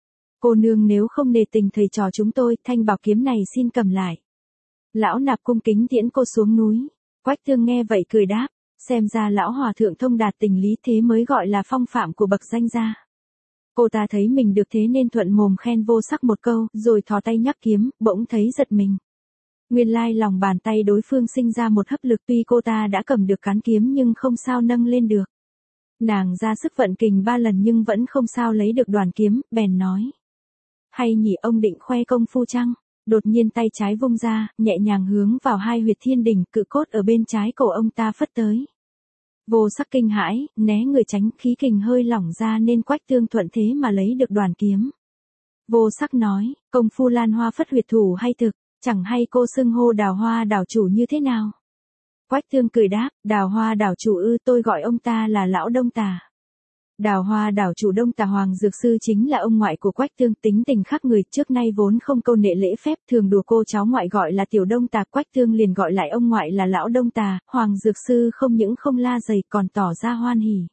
Cô nương nếu không nề tình thầy trò chúng tôi, thanh bảo kiếm này xin cầm lại. Lão nạp cung kính tiễn cô xuống núi. Quách Tương nghe vậy cười đáp, xem ra lão hòa thượng thông đạt tình lý thế mới gọi là phong phạm của bậc danh gia. Cô ta thấy mình được thế nên thuận mồm khen Vô Sắc một câu, rồi thò tay nhắc kiếm, bỗng thấy giật mình. Nguyên lai lòng bàn tay đối phương sinh ra một hấp lực, tuy cô ta đã cầm được cán kiếm nhưng không sao nâng lên được. Nàng ra sức vận kình 3 lần nhưng vẫn không sao lấy được đoàn kiếm, bèn nói. Hay nhỉ, ông định khoe công phu chăng? Đột nhiên tay trái vung ra, nhẹ nhàng hướng vào hai huyệt thiên đỉnh, cự cốt ở bên trái cổ ông ta phất tới. Vô Sắc kinh hãi, né người tránh, khí kình hơi lỏng ra nên Quách Tương thuận thế mà lấy được đoàn kiếm. Vô Sắc nói, công phu lan hoa phất huyệt thủ hay thực, chẳng hay cô xưng hô Đào Hoa đảo chủ như thế nào? Quách Tương cười đáp, Đào Hoa đảo chủ ư, tôi gọi ông ta là lão Đông Tà. Đào Hoa đảo chủ Đông Tà Hoàng Dược Sư chính là ông ngoại của Quách Tương, tính tình khác người, trước nay vốn không câu nệ lễ phép, thường đùa cô cháu ngoại gọi là tiểu Đông Tà, Quách Tương liền gọi lại ông ngoại là lão Đông Tà. Hoàng Dược Sư không những không la dày còn tỏ ra hoan hỉ.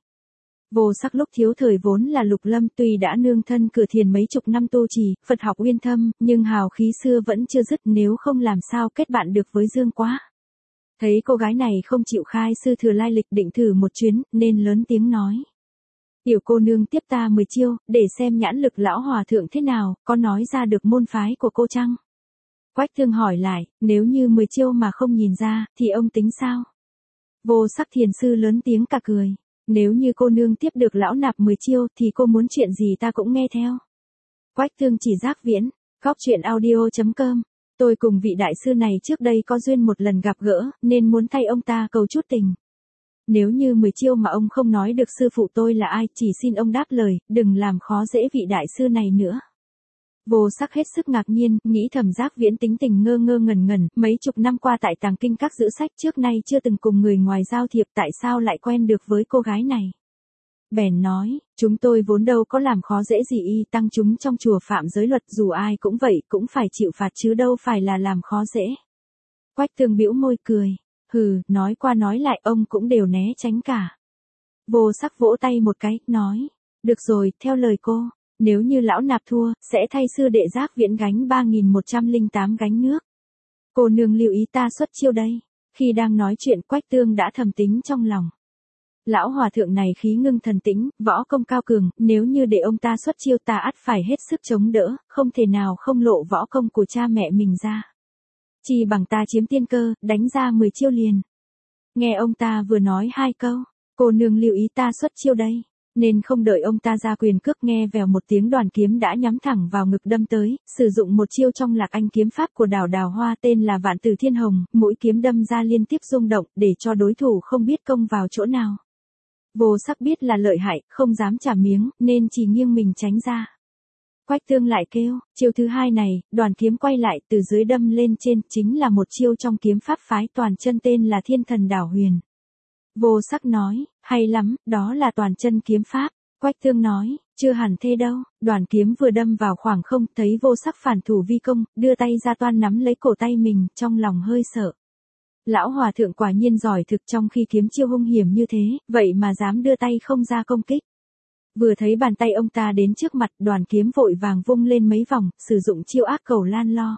Vô Sắc lúc thiếu thời vốn là lục lâm, tuy đã nương thân cửa thiền mấy chục năm tu trì, Phật học uyên thâm, nhưng hào khí xưa vẫn chưa dứt, nếu không làm sao kết bạn được với Dương Quá. Thấy cô gái này không chịu khai sư thừa lai lịch, định thử một chuyến, nên lớn tiếng nói. Tiểu cô nương tiếp ta 10 chiêu, để xem nhãn lực lão hòa thượng thế nào, có nói ra được môn phái của cô chăng? Quách Tương hỏi lại, nếu như 10 chiêu mà không nhìn ra, thì ông tính sao? Vô Sắc thiền sư lớn tiếng cả cười. Nếu như cô nương tiếp được lão nạp 10 chiêu, thì cô muốn chuyện gì ta cũng nghe theo. Quách Tương chỉ Giác Viễn, góc truyện audio.com. Tôi cùng vị đại sư này trước đây có duyên một lần gặp gỡ, nên muốn thay ông ta cầu chút tình. Nếu như 10 chiêu mà ông không nói được sư phụ tôi là ai, chỉ xin ông đáp lời, đừng làm khó dễ vị đại sư này nữa. Vô Sắc hết sức ngạc nhiên, nghĩ thầm Giác Viễn tính tình ngơ ngơ ngẩn ngẩn, mấy chục năm qua tại tàng kinh các giữ sách trước nay chưa từng cùng người ngoài giao thiệp, tại sao lại quen được với cô gái này. Bèn nói, chúng tôi vốn đâu có làm khó dễ gì y, tăng chúng trong chùa phạm giới luật, dù ai cũng vậy, cũng phải chịu phạt chứ đâu phải là làm khó dễ. Quách Tương bĩu môi cười, hừ, nói qua nói lại ông cũng đều né tránh cả. Vô Sắc vỗ tay một cái, nói, được rồi, theo lời cô. Nếu như lão nạp thua, sẽ thay sư đệ Giác Viễn gánh 3108 gánh nước. Cô nương lưu ý ta xuất chiêu đây. Khi đang nói chuyện, Quách Tương đã thầm tính trong lòng. Lão hòa thượng này khí ngưng thần tĩnh, võ công cao cường, nếu như để ông ta xuất chiêu ta ắt phải hết sức chống đỡ, không thể nào không lộ võ công của cha mẹ mình ra. Chỉ bằng ta chiếm tiên cơ, đánh ra 10 chiêu liền. Nghe ông ta vừa nói 2 câu, cô nương lưu ý ta xuất chiêu đây. Nên không đợi ông ta ra quyền cước, nghe vèo một tiếng, đoàn kiếm đã nhắm thẳng vào ngực đâm tới, sử dụng một chiêu trong Lạc Anh kiếm pháp của Đào Hoa tên là Vạn Tử Thiên Hồng, mũi kiếm đâm ra liên tiếp rung động, để cho đối thủ không biết công vào chỗ nào. Vô Sắc biết là lợi hại, không dám trả miếng, nên chỉ nghiêng mình tránh ra. Quách Tương lại kêu, chiêu thứ 2 này, đoàn kiếm quay lại từ dưới đâm lên trên, chính là một chiêu trong kiếm pháp phái Toàn Chân tên là Thiên Thần Đảo Huyền. Vô Sắc nói, hay lắm, đó là Toàn Chân kiếm pháp. Quách Tương nói, chưa hẳn thế đâu. Đoàn kiếm vừa đâm vào khoảng không, thấy Vô Sắc phản thủ vi công, đưa tay ra toan nắm lấy cổ tay mình, trong lòng hơi sợ. Lão hòa thượng quả nhiên giỏi thực, trong khi kiếm chiêu hung hiểm như thế, vậy mà dám đưa tay không ra công kích. Vừa thấy bàn tay ông ta đến trước mặt, đoàn kiếm vội vàng vung lên mấy vòng, sử dụng chiêu Ác Cầu Lan Lo.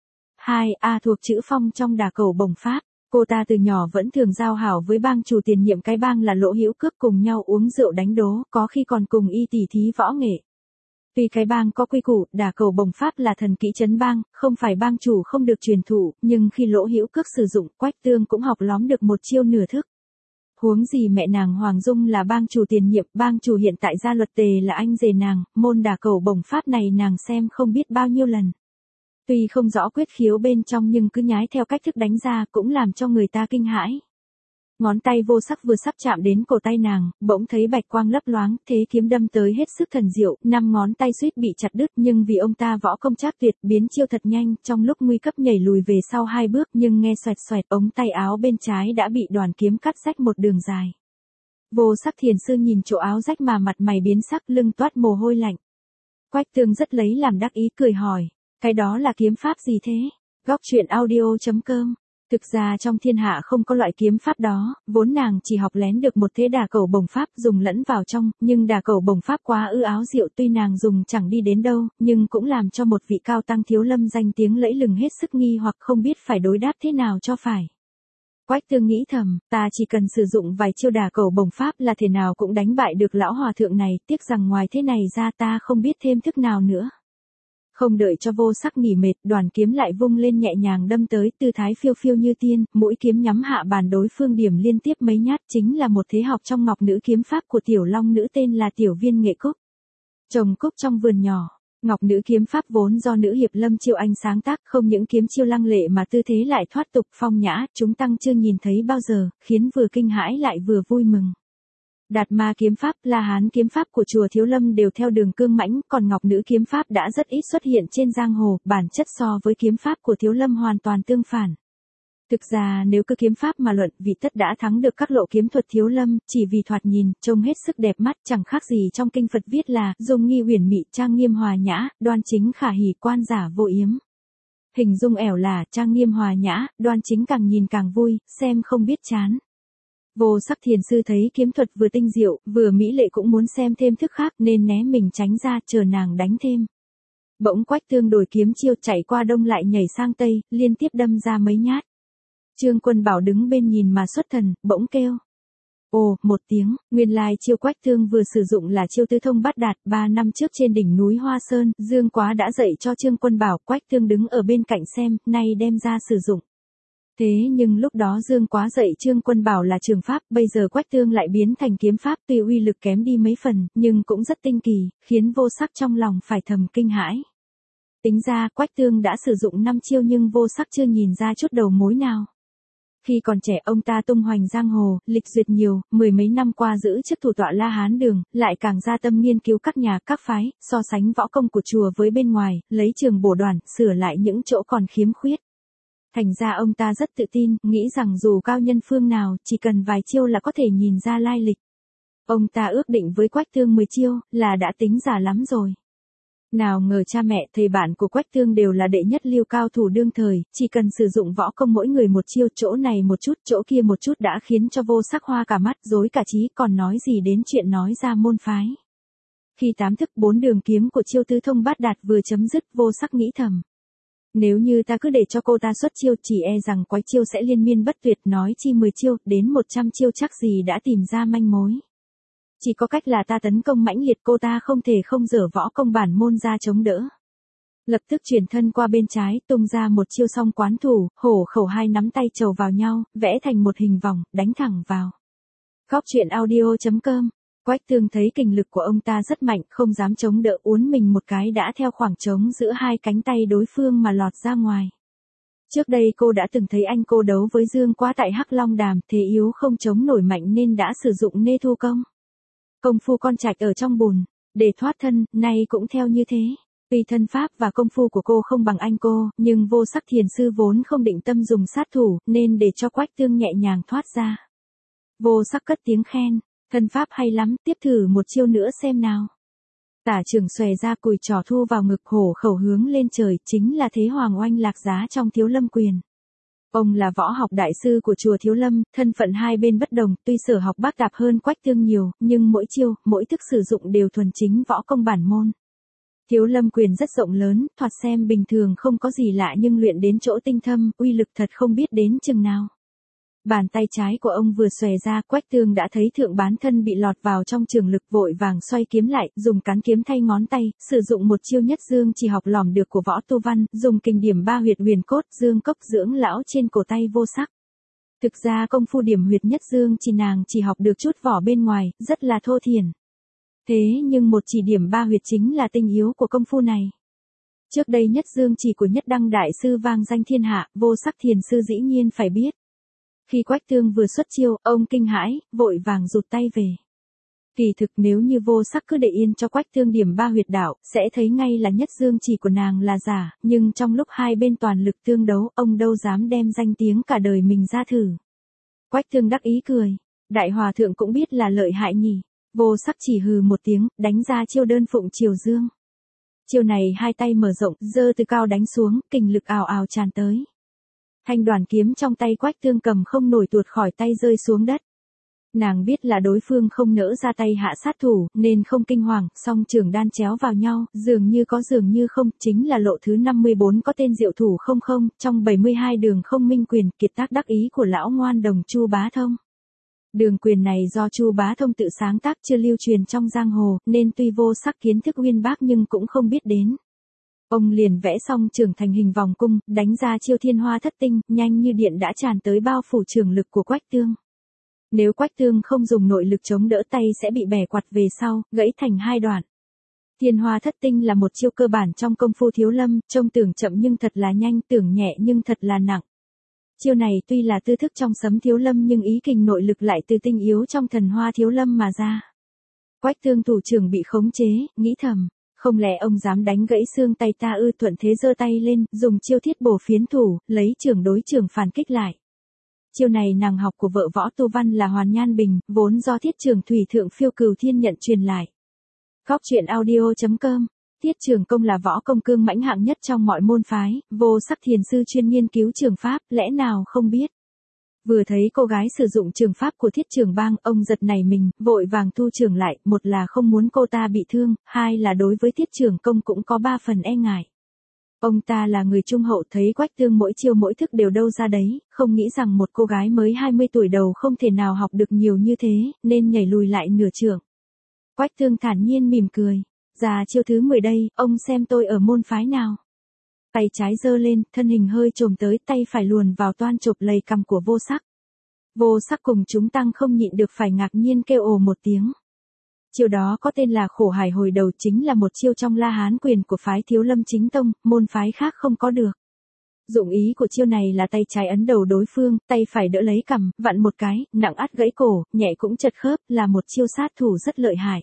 2A thuộc chữ phong trong Đả Cầu Bổng Pháp. Cô ta từ nhỏ vẫn thường giao hảo với bang chủ tiền nhiệm cái bang là Lỗ Hữu Cước, cùng nhau uống rượu đánh đố, có khi còn cùng y tỉ thí võ nghệ. Tuy cái bang có quy củ, Đả Cầu Bổng Pháp là thần kỹ trấn bang, không phải bang chủ không được truyền thụ, nhưng khi Lỗ Hữu Cước sử dụng, Quách Tương cũng học lóm được một chiêu nửa thức. Huống gì mẹ nàng Hoàng Dung là bang chủ tiền nhiệm, bang chủ hiện tại Gia Luật Tề là anh rể nàng, môn Đả Cầu Bổng Pháp này nàng xem không biết bao nhiêu lần. Tuy không rõ quyết khiếu bên trong nhưng cứ nhái theo cách thức đánh ra cũng làm cho người ta kinh hãi. Ngón tay Vô Sắc vừa sắp chạm đến cổ tay nàng, bỗng thấy bạch quang lấp loáng, thế kiếm đâm tới hết sức thần diệu, 5 ngón tay suýt bị chặt đứt, nhưng vì ông ta võ công trác tuyệt, biến chiêu thật nhanh, trong lúc nguy cấp nhảy lùi về sau 2 bước, nhưng nghe xoẹt xoẹt, ống tay áo bên trái đã bị đoàn kiếm cắt rách một đường dài. Vô Sắc thiền sư nhìn chỗ áo rách mà mặt mày biến sắc, lưng toát mồ hôi lạnh. Quách Tương rất lấy làm đắc ý, cười hỏi, cái đó là kiếm pháp gì thế? Góc truyện audio.com. Thực ra trong thiên hạ không có loại kiếm pháp đó, vốn nàng chỉ học lén được một thế Đả Cầu Bổng Pháp dùng lẫn vào trong, nhưng Đả Cầu Bổng Pháp quá ư áo diệu, tuy nàng dùng chẳng đi đến đâu, nhưng cũng làm cho một vị cao tăng thiếu lâm danh tiếng lẫy lừng hết sức nghi hoặc không biết phải đối đáp thế nào cho phải. Quách Tương nghĩ thầm, ta chỉ cần sử dụng vài chiêu đả cầu bổng pháp là thể nào cũng đánh bại được lão hòa thượng này, tiếc rằng ngoài thế này ra ta không biết thêm thức nào nữa. Không đợi cho Vô Sắc nghỉ mệt, đoàn kiếm lại vung lên nhẹ nhàng đâm tới, tư thái phiêu phiêu như tiên, mũi kiếm nhắm hạ bàn đối phương điểm liên tiếp mấy nhát, chính là một thế học trong ngọc nữ kiếm pháp của tiểu long nữ tên là Tiểu Viên Nghệ Cúc. Trồng cúc trong vườn nhỏ. Ngọc nữ kiếm pháp vốn do nữ hiệp Lâm Chiêu Anh sáng tác, không những kiếm chiêu lăng lệ mà tư thế lại thoát tục phong nhã, chúng tăng chưa nhìn thấy bao giờ, khiến vừa kinh hãi lại vừa vui mừng. Đạt ma kiếm pháp, La Hán kiếm pháp của chùa Thiếu Lâm đều theo đường cương mãnh, còn ngọc nữ kiếm pháp đã rất ít xuất hiện trên giang hồ, bản chất so với kiếm pháp của Thiếu Lâm hoàn toàn tương phản. Thực ra nếu cứ kiếm pháp mà luận, vị tất đã thắng được các lộ kiếm thuật Thiếu Lâm, chỉ vì thoạt nhìn, trông hết sức đẹp mắt, chẳng khác gì trong kinh Phật viết là, dung nghi huyền mị, trang nghiêm hòa nhã, đoan chính khả hỉ, quan giả vô yếm. Hình dung ẻo là, trang nghiêm hòa nhã, đoan chính càng nhìn càng vui, xem không biết chán. Vô Sắc thiền sư thấy kiếm thuật vừa tinh diệu, vừa mỹ lệ cũng muốn xem thêm thức khác nên né mình tránh ra chờ nàng đánh thêm. Bỗng Quách Tương đổi kiếm chiêu chạy qua đông lại nhảy sang tây, liên tiếp đâm ra mấy nhát. Trương Quân Bảo đứng bên nhìn mà xuất thần, bỗng kêu. Ồ, một tiếng, nguyên lai chiêu Quách Tương vừa sử dụng là chiêu tứ thông bát đạt, 3 năm trước trên đỉnh núi Hoa Sơn, Dương Quá đã dạy cho Trương Quân Bảo, Quách Tương đứng ở bên cạnh xem, nay đem ra sử dụng. Thế nhưng lúc đó Dương Quá dạy Trương Quân Bảo là trường pháp, bây giờ Quách Tương lại biến thành kiếm pháp, tuy uy lực kém đi mấy phần, nhưng cũng rất tinh kỳ, khiến Vô Sắc trong lòng phải thầm kinh hãi. Tính ra Quách Tương đã sử dụng 5 chiêu nhưng Vô Sắc chưa nhìn ra chút đầu mối nào. Khi còn trẻ ông ta tung hoành giang hồ, lịch duyệt nhiều, 10 mấy năm qua giữ chức thủ tọa La Hán Đường, lại càng ra tâm nghiên cứu các nhà các phái, so sánh võ công của chùa với bên ngoài, lấy trường bổ đoàn, sửa lại những chỗ còn khiếm khuyết. Thành ra ông ta rất tự tin, nghĩ rằng dù cao nhân phương nào, chỉ cần vài chiêu là có thể nhìn ra lai lịch. Ông ta ước định với Quách Tương 10 chiêu, là đã tính giả lắm rồi. Nào ngờ cha mẹ, thầy bạn của Quách Tương đều là đệ nhất lưu cao thủ đương thời, chỉ cần sử dụng võ công mỗi người một chiêu, chỗ này một chút, chỗ kia một chút đã khiến cho Vô Sắc hoa cả mắt, rối cả trí, còn nói gì đến chuyện nói ra môn phái. Khi 8 thức 4 đường kiếm của chiêu tứ thông bát đạt vừa chấm dứt, Vô Sắc nghĩ thầm. Nếu như ta cứ để cho cô ta xuất chiêu, chỉ e rằng quái chiêu sẽ liên miên bất tuyệt, nói chi 10 chiêu, đến 100 chiêu chắc gì đã tìm ra manh mối. Chỉ có cách là ta tấn công mãnh liệt, cô ta không thể không dở võ công bản môn ra chống đỡ. Lập tức chuyển thân qua bên trái, tung ra một chiêu song quán thủ, hổ khẩu hai nắm tay chầu vào nhau, vẽ thành một hình vòng, đánh thẳng vào. Góc truyện audio.com. Quách Tương thấy kình lực của ông ta rất mạnh, không dám chống đỡ, uốn mình một cái đã theo khoảng trống giữa hai cánh tay đối phương mà lọt ra ngoài. Trước đây cô đã từng thấy anh cô đấu với Dương Quá tại Hắc Long Đàm, thế yếu không chống nổi mạnh nên đã sử dụng nê thu công. Công phu con trạch ở trong bùn, để thoát thân, nay cũng theo như thế. Tuy thân pháp và công phu của cô không bằng anh cô, nhưng Vô Sắc thiền sư vốn không định tâm dùng sát thủ, nên để cho Quách Tương nhẹ nhàng thoát ra. Vô Sắc cất tiếng khen, thân pháp hay lắm, tiếp thử một chiêu nữa xem nào. Tả trưởng xòe ra cùi trỏ thu vào ngực, hổ khẩu hướng lên trời, chính là thế Hoàng Oanh Lạc Giá trong Thiếu Lâm quyền. Ông là võ học đại sư của chùa Thiếu Lâm, thân phận hai bên bất đồng, tuy sở học bác đạp hơn Quách Tương nhiều, nhưng mỗi chiêu, mỗi thức sử dụng đều thuần chính võ công bản môn. Thiếu Lâm quyền rất rộng lớn, thoạt xem bình thường không có gì lạ nhưng luyện đến chỗ tinh thâm, uy lực thật không biết đến chừng nào. Bàn tay trái của ông vừa xòe ra, Quách Tương đã thấy thượng bán thân bị lọt vào trong trường lực, vội vàng xoay kiếm lại, dùng cán kiếm thay ngón tay, sử dụng một chiêu nhất dương chỉ học lỏm được của võ tu văn, dùng kình điểm 3 huyệt huyền cốt, dương cốc dưỡng lão trên cổ tay Vô Sắc. Thực ra công phu điểm huyệt nhất dương chỉ nàng chỉ học được chút vỏ bên ngoài, rất là thô thiển. Thế nhưng một chỉ điểm 3 huyệt chính là tinh yếu của công phu này. Trước đây nhất dương chỉ của Nhất Đăng đại sư vang danh thiên hạ, Vô Sắc thiền sư dĩ nhiên phải biết. Khi Quách Tương vừa xuất chiêu, ông kinh hãi, vội vàng rụt tay về. Kỳ thực nếu như Vô Sắc cứ để yên cho Quách Tương điểm 3 huyệt đạo, sẽ thấy ngay là nhất dương chỉ của nàng là giả, nhưng trong lúc hai bên toàn lực tương đấu, ông đâu dám đem danh tiếng cả đời mình ra thử. Quách Tương đắc ý cười, đại hòa thượng cũng biết là lợi hại nhỉ. Vô Sắc chỉ hừ một tiếng, đánh ra chiêu đơn phụng triều dương. Chiêu này hai tay mở rộng, giơ từ cao đánh xuống, kình lực ào ào tràn tới. Thanh đoàn kiếm trong tay Quách Tương cầm không nổi, tuột khỏi tay rơi xuống đất. Nàng biết là đối phương không nỡ ra tay hạ sát thủ, nên không kinh hoàng, song trường đan chéo vào nhau, dường như có dường như không, chính là lộ thứ 54 có tên diệu thủ không không, trong 72 đường không minh quyền, kiệt tác đắc ý của lão ngoan đồng Chu Bá Thông. Đường quyền này do Chu Bá Thông tự sáng tác chưa lưu truyền trong giang hồ, nên tuy vô sắc kiến thức uyên bác nhưng cũng không biết đến. Ông liền vẽ xong trường thành hình vòng cung, đánh ra chiêu thiên hoa thất tinh, nhanh như điện đã tràn tới bao phủ trường lực của Quách Tương. Nếu Quách Tương không dùng nội lực chống đỡ tay sẽ bị bẻ quặt về sau, gãy thành hai đoạn. Thiên hoa thất tinh là một chiêu cơ bản trong công phu thiếu lâm, trông tưởng chậm nhưng thật là nhanh, tưởng nhẹ nhưng thật là nặng. Chiêu này tuy là tư thức trong sấm thiếu lâm nhưng ý kình nội lực lại từ tinh yếu trong thần hoa thiếu lâm mà ra. Quách Tương thủ trưởng bị khống chế, nghĩ thầm, không lẽ ông dám đánh gãy xương tay ta ư? Thuận thế giơ tay lên, dùng chiêu thiết bổ phiến thủ, lấy trưởng đối trưởng phản kích lại. Chiêu này nàng học của vợ Võ Tu Văn là Hoàn Nhan Bình, vốn do Thiết Trường Thủy Thượng Phiêu Cửu Thiên nhận truyền lại. Góc truyện audio.com. Thiết Trường Công là võ công cương mãnh hạng nhất trong mọi môn phái, vô sắc thiền sư chuyên nghiên cứu trường pháp, lẽ nào không biết. Vừa thấy cô gái sử dụng trường pháp của Thiết Trường Bang, ông giật nảy mình, vội vàng thu trường lại, một là không muốn cô ta bị thương, hai là đối với Thiết Trường Công cũng có ba phần e ngại. Ông ta là người trung hậu, thấy Quách Tương mỗi chiêu mỗi thức đều đâu ra đấy, không nghĩ rằng một cô gái mới 20 tuổi đầu không thể nào học được nhiều như thế, nên nhảy lùi lại nửa trượng. Quách Tương thản nhiên mỉm cười, ra chiêu thứ 10 đây, ông xem tôi ở môn phái nào. Tay trái giơ lên, thân hình hơi chồm tới, tay phải luồn vào toan chộp lầy cằm của Vô Sắc. Vô Sắc cùng chúng tăng không nhịn được phải ngạc nhiên kêu ồ một tiếng. Chiêu đó có tên là Khổ Hải Hồi Đầu, chính là một chiêu trong La Hán quyền của phái Thiếu Lâm chính tông, môn phái khác không có được. Dụng ý của chiêu này là tay trái ấn đầu đối phương, tay phải đỡ lấy cằm, vặn một cái, nặng ắt gãy cổ, nhẹ cũng chật khớp, là một chiêu sát thủ rất lợi hại.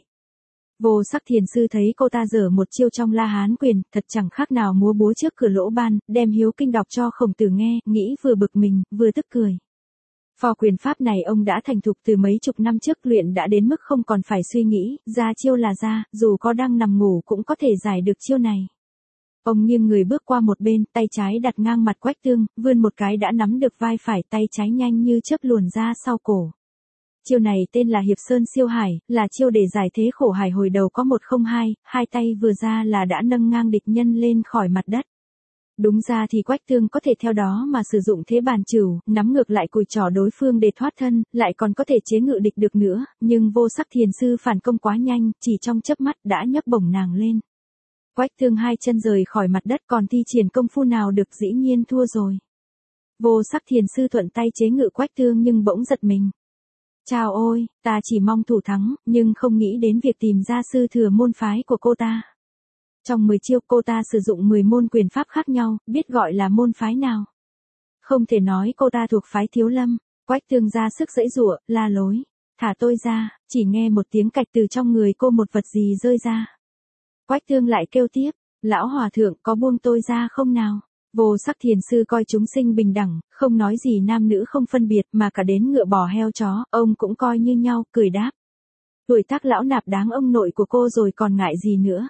Vô Sắc thiền sư thấy cô ta dở một chiêu trong La Hán quyền, thật chẳng khác nào múa búa trước cửa lỗ ban, đem hiếu kinh đọc cho Khổng Tử nghe, nghĩ vừa bực mình, vừa tức cười. Phò quyền pháp này ông đã thành thục từ mấy chục năm trước, luyện đã đến mức không còn phải suy nghĩ, ra chiêu là ra, dù có đang nằm ngủ cũng có thể giải được chiêu này. Ông nghiêng người bước qua một bên, tay trái đặt ngang mặt Quách Tương, vươn một cái đã nắm được vai phải, tay trái nhanh như chớp luồn ra sau cổ. Chiêu này tên là Hiệp Sơn Siêu Hải, là chiêu để giải thế Khổ Hải Hồi Đầu có 102, hai tay vừa ra là đã nâng ngang địch nhân lên khỏi mặt đất. Đúng ra thì Quách Tương có thể theo đó mà sử dụng thế bàn trửu, nắm ngược lại cùi trỏ đối phương để thoát thân, lại còn có thể chế ngự địch được nữa, nhưng Vô Sắc thiền sư phản công quá nhanh, chỉ trong chớp mắt đã nhấc bổng nàng lên. Quách Tương hai chân rời khỏi mặt đất, còn thi triển công phu nào được, dĩ nhiên thua rồi. Vô Sắc thiền sư thuận tay chế ngự Quách Tương nhưng bỗng giật mình. Chào ôi, ta chỉ mong thủ thắng, nhưng không nghĩ đến việc tìm ra sư thừa môn phái của cô ta. Trong 10 chiêu cô ta sử dụng 10 môn quyền pháp khác nhau, biết gọi là môn phái nào. Không thể nói cô ta thuộc phái Thiếu Lâm. Quách Tương ra sức giãy giụa, la lối. Thả tôi ra, chỉ nghe một tiếng cạch từ trong người cô, một vật gì rơi ra. Quách Tương lại kêu tiếp, lão hòa thượng có buông tôi ra không nào? Vô Sắc thiền sư coi chúng sinh bình đẳng, không nói gì nam nữ không phân biệt, mà cả đến ngựa bò heo chó, ông cũng coi như nhau, cười đáp. Tuổi tác lão nạp đáng ông nội của cô rồi còn ngại gì nữa.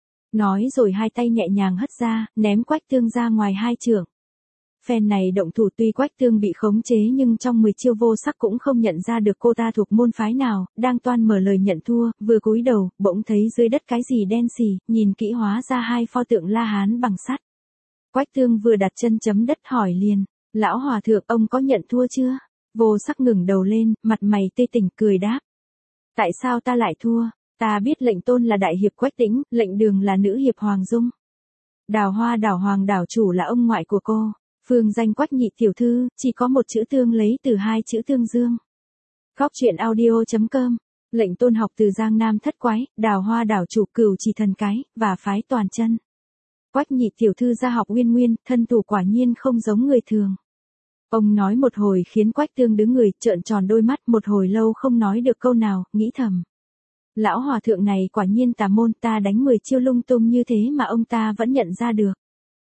Nói rồi hai tay nhẹ nhàng hất ra, ném Quách Tương ra ngoài hai trượng. Phen này động thủ, tuy Quách Tương bị khống chế nhưng trong 10 chiêu Vô Sắc cũng không nhận ra được cô ta thuộc môn phái nào, đang toan mở lời nhận thua, vừa cúi đầu, bỗng thấy dưới đất cái gì đen xì, nhìn kỹ hóa ra hai pho tượng La Hán bằng sắt. Quách Tương vừa đặt chân chấm đất hỏi liền, lão hòa thượng ông có nhận thua chưa? Vô Sắc ngẩng đầu lên, mặt mày tươi tỉnh cười đáp. Tại sao ta lại thua? Ta biết lệnh tôn là đại hiệp Quách Tĩnh, lệnh đường là nữ hiệp Hoàng Dung. Đào Hoa đảo hoàng đảo chủ là ông ngoại của cô, phương danh Quách nhị tiểu thư, chỉ có một chữ tương lấy từ hai chữ tương dương. Góc truyện audio.com. Lệnh tôn học từ Giang Nam Thất Quái, Đào Hoa đảo chủ Cửu Chỉ Thần Cái, và phái Toàn Chân. Quách nhị tiểu thư ra học Uyên Nguyên, thân thủ quả nhiên không giống người thường. Ông nói một hồi khiến Quách Tương đứng người, trợn tròn đôi mắt, một hồi lâu không nói được câu nào, nghĩ thầm. Lão hòa thượng này quả nhiên tà môn, ta đánh 10 chiêu lung tung như thế mà ông ta vẫn nhận ra được.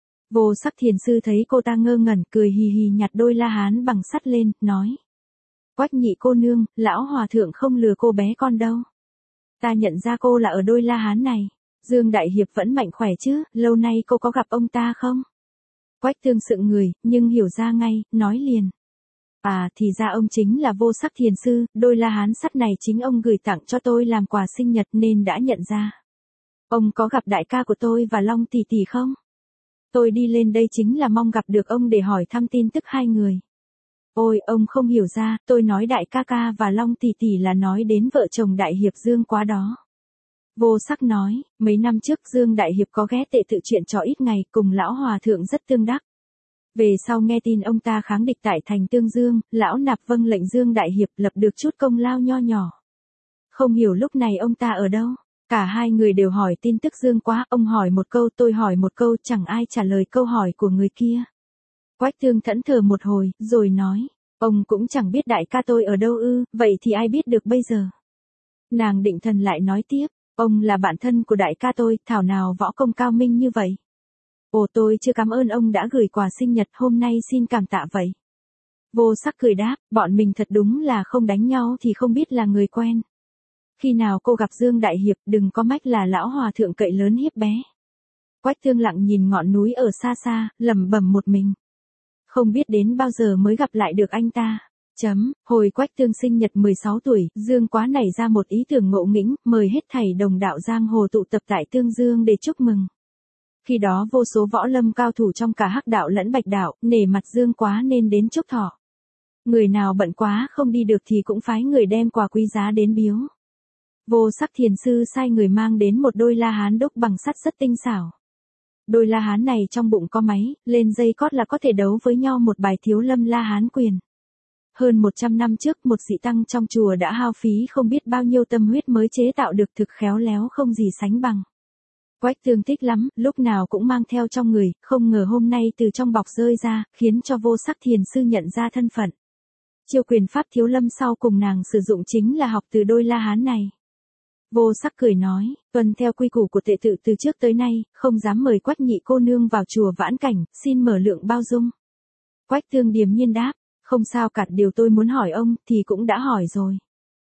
Vô Sắc thiền sư thấy cô ta ngơ ngẩn, cười hì hì nhặt đôi La Hán bằng sắt lên, nói. Quách nhị cô nương, lão hòa thượng không lừa cô bé con đâu. Ta nhận ra cô là ở đôi La Hán này. Dương đại hiệp vẫn mạnh khỏe chứ, lâu nay cô có gặp ông ta không? Quách Tương sững người, nhưng hiểu ra ngay, nói liền. À thì ra ông chính là Vô Sắc Thiền Sư, đôi la hán sắt này chính ông gửi tặng cho tôi làm quà sinh nhật nên đã nhận ra. Ông có gặp đại ca của tôi và Long tỷ tỷ không? Tôi đi lên đây chính là mong gặp được ông để hỏi thăm tin tức hai người. Ôi, ông không hiểu ra, tôi nói đại ca ca và Long tỷ tỷ là nói đến vợ chồng Đại Hiệp Dương Quá đó. Vô Sắc nói, mấy năm trước Dương Đại Hiệp có ghé tệ tự chuyện trò ít ngày cùng lão hòa thượng rất tương đắc. Về sau nghe tin ông ta kháng địch tại thành Tương Dương, lão nạp vâng lệnh Dương Đại Hiệp lập được chút công lao nho nhỏ. Không hiểu lúc này ông ta ở đâu? Cả hai người đều hỏi tin tức Dương Quá, ông hỏi một câu tôi hỏi một câu chẳng ai trả lời câu hỏi của người kia. Quách Tương thẫn thờ một hồi, rồi nói, ông cũng chẳng biết đại ca tôi ở đâu ư, vậy thì ai biết được bây giờ? Nàng Định Thần lại nói tiếp, ông là bạn thân của đại ca tôi, thảo nào võ công cao minh như vậy. Ồ tôi chưa cảm ơn ông đã gửi quà sinh nhật, hôm nay xin cảm tạ vậy. Vô Sắc cười đáp, bọn mình thật đúng là không đánh nhau thì không biết là người quen. Khi nào cô gặp Dương Đại Hiệp đừng có mách là lão hòa thượng cậy lớn hiếp bé. Quách Tương lặng nhìn ngọn núi ở xa xa, lẩm bẩm một mình. Không biết đến bao giờ mới gặp lại được anh ta. Hồi Quách Tương sinh nhật 16 tuổi, Dương Quá nảy ra một ý tưởng ngộ nghĩnh, mời hết thảy đồng đạo giang hồ tụ tập tại Tương Dương để chúc mừng. Khi đó vô số võ lâm cao thủ trong cả Hắc đạo lẫn Bạch đạo, nể mặt Dương Quá nên đến chúc thọ. Người nào bận quá không đi được thì cũng phái người đem quà quý giá đến biếu. Vô Sắc Thiền Sư sai người mang đến một đôi la hán đúc bằng sắt rất tinh xảo. Đôi la hán này trong bụng có máy, lên dây cót là có thể đấu với nhau một bài Thiếu Lâm La Hán Quyền. Hơn 100 năm trước một sĩ tăng trong chùa đã hao phí không biết bao nhiêu tâm huyết mới chế tạo được thực khéo léo không gì sánh bằng. Quách Tương thích lắm, lúc nào cũng mang theo trong người, không ngờ hôm nay từ trong bọc rơi ra, khiến cho Vô Sắc Thiền Sư nhận ra thân phận. Chiêu quyền pháp Thiếu Lâm sau cùng nàng sử dụng chính là học từ đôi la hán này. Vô Sắc cười nói, tuân theo quy củ của tệ tự từ trước tới nay, không dám mời Quách nhị cô nương vào chùa vãn cảnh, xin mở lượng bao dung. Quách Tương điềm nhiên đáp, không sao cả, điều tôi muốn hỏi ông thì cũng đã hỏi rồi.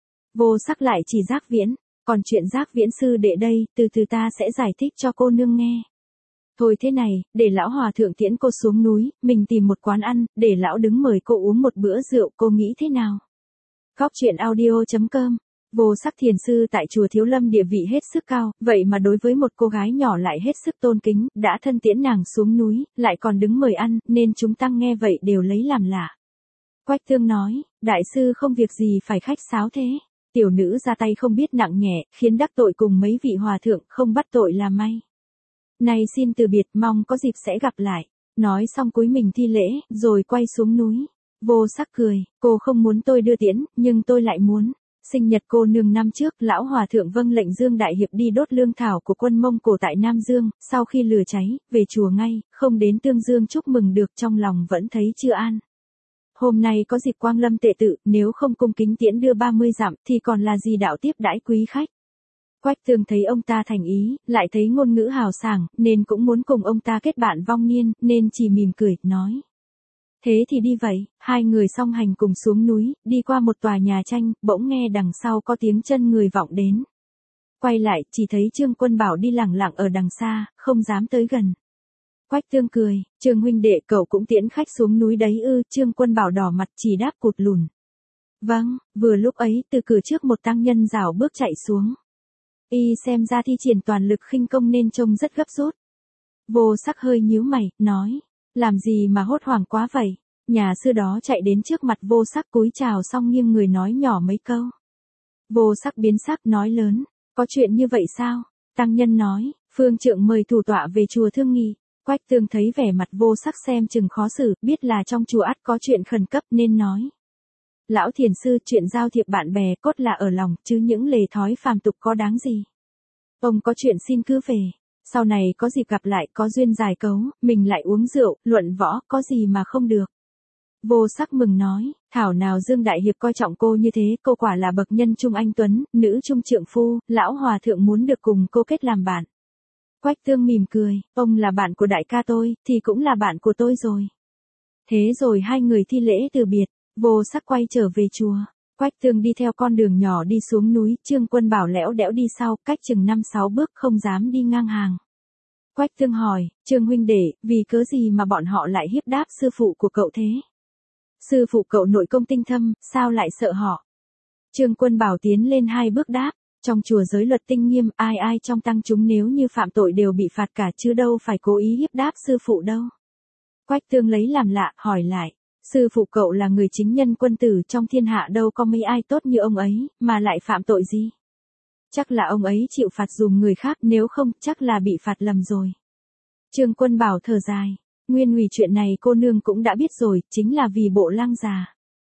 Vô Sắc lại chỉ Giác Viễn, còn chuyện Giác Viễn sư đệ đây, từ từ ta sẽ giải thích cho cô nương nghe. Thôi thế này, để lão hòa thượng tiễn cô xuống núi, mình tìm một quán ăn, để lão đứng mời cô uống một bữa rượu, cô nghĩ thế nào? Góc truyện audio.com. Vô Sắc Thiền Sư tại chùa Thiếu Lâm địa vị hết sức cao, vậy mà đối với một cô gái nhỏ lại hết sức tôn kính, đã thân tiễn nàng xuống núi, lại còn đứng mời ăn, nên chúng tăng nghe vậy đều lấy làm lạ. Quách Tương nói, đại sư không việc gì phải khách sáo thế. Tiểu nữ ra tay không biết nặng nhẹ, khiến đắc tội cùng mấy vị hòa thượng, không bắt tội là may. Này xin từ biệt, mong có dịp sẽ gặp lại. Nói xong cúi mình thi lễ, rồi quay xuống núi. Vô Sắc cười, cô không muốn tôi đưa tiễn, nhưng tôi lại muốn. Sinh nhật cô nương năm trước, lão hòa thượng vâng lệnh Dương Đại Hiệp đi đốt lương thảo của quân Mông Cổ tại Nam Dương, sau khi lửa cháy, về chùa ngay, không đến Tương Dương chúc mừng được, trong lòng vẫn thấy chưa an. Hôm nay có dịp quang lâm tệ tự, nếu không cung kính tiễn đưa 30 dặm thì còn là gì đạo tiếp đãi quý khách. Quách Tương thấy ông ta thành ý, lại thấy ngôn ngữ hào sảng, nên cũng muốn cùng ông ta kết bạn vong niên, nên chỉ mỉm cười, nói. Thế thì đi vậy, hai người song hành cùng xuống núi, đi qua một tòa nhà tranh, bỗng nghe đằng sau có tiếng chân người vọng đến. Quay lại, chỉ thấy Trương Quân Bảo đi lẳng lặng ở đằng xa, không dám tới gần. Quách Tương cười, Trương huynh đệ cậu cũng tiễn khách xuống núi đấy ư? Trương Quân Bảo đỏ mặt chỉ đáp cụt lùn. Vâng, vừa lúc ấy từ cửa trước một tăng nhân rảo bước chạy xuống. Y xem ra thi triển toàn lực khinh công nên trông rất gấp rút. Vô Sắc hơi nhíu mày, nói, làm gì mà hốt hoảng quá vậy? Nhà sư đó chạy đến trước mặt Vô Sắc cúi chào xong nghiêng người nói nhỏ mấy câu. Vô Sắc biến sắc nói lớn, có chuyện như vậy sao? Tăng nhân nói, phương trượng mời thủ tọa về chùa thương nghị. Quách Tương thấy vẻ mặt Vô Sắc xem chừng khó xử, biết là trong chùa ắt có chuyện khẩn cấp nên nói. Lão thiền sư, chuyện giao thiệp bạn bè cốt là ở lòng, chứ những lề thói phàm tục có đáng gì. Ông có chuyện xin cứ về, sau này có dịp gặp lại, có duyên giải cấu, mình lại uống rượu, luận võ, có gì mà không được. Vô Sắc mừng nói, thảo nào Dương Đại Hiệp coi trọng cô như thế, cô quả là bậc nhân trung anh tuấn, nữ trung trượng phu, lão hòa thượng muốn được cùng cô kết làm bạn. Quách Tương mỉm cười, ông là bạn của đại ca tôi, thì cũng là bạn của tôi rồi. Thế rồi hai người thi lễ từ biệt, Vô Sắc quay trở về chùa. Quách Tương đi theo con đường nhỏ đi xuống núi, Trương Quân Bảo lẽo đẽo đi sau, cách chừng 5-6 bước không dám đi ngang hàng. Quách Tương hỏi, Trương huynh đệ, vì cớ gì mà bọn họ lại hiếp đáp sư phụ của cậu thế? Sư phụ cậu nội công tinh thâm, sao lại sợ họ? Trương Quân Bảo tiến lên 2 bước đáp, trong chùa giới luật tinh nghiêm, ai ai trong tăng chúng nếu như phạm tội đều bị phạt cả chứ đâu phải cố ý hiếp đáp sư phụ đâu. Quách Tương lấy làm lạ, hỏi lại, sư phụ cậu là người chính nhân quân tử trong thiên hạ đâu có mấy ai tốt như ông ấy, mà lại phạm tội gì? Chắc là ông ấy chịu phạt dùm người khác, nếu không chắc là bị phạt lầm rồi. Trương Quân Bảo thở dài, nguyên hủy chuyện này cô nương cũng đã biết rồi, chính là vì bộ lang già.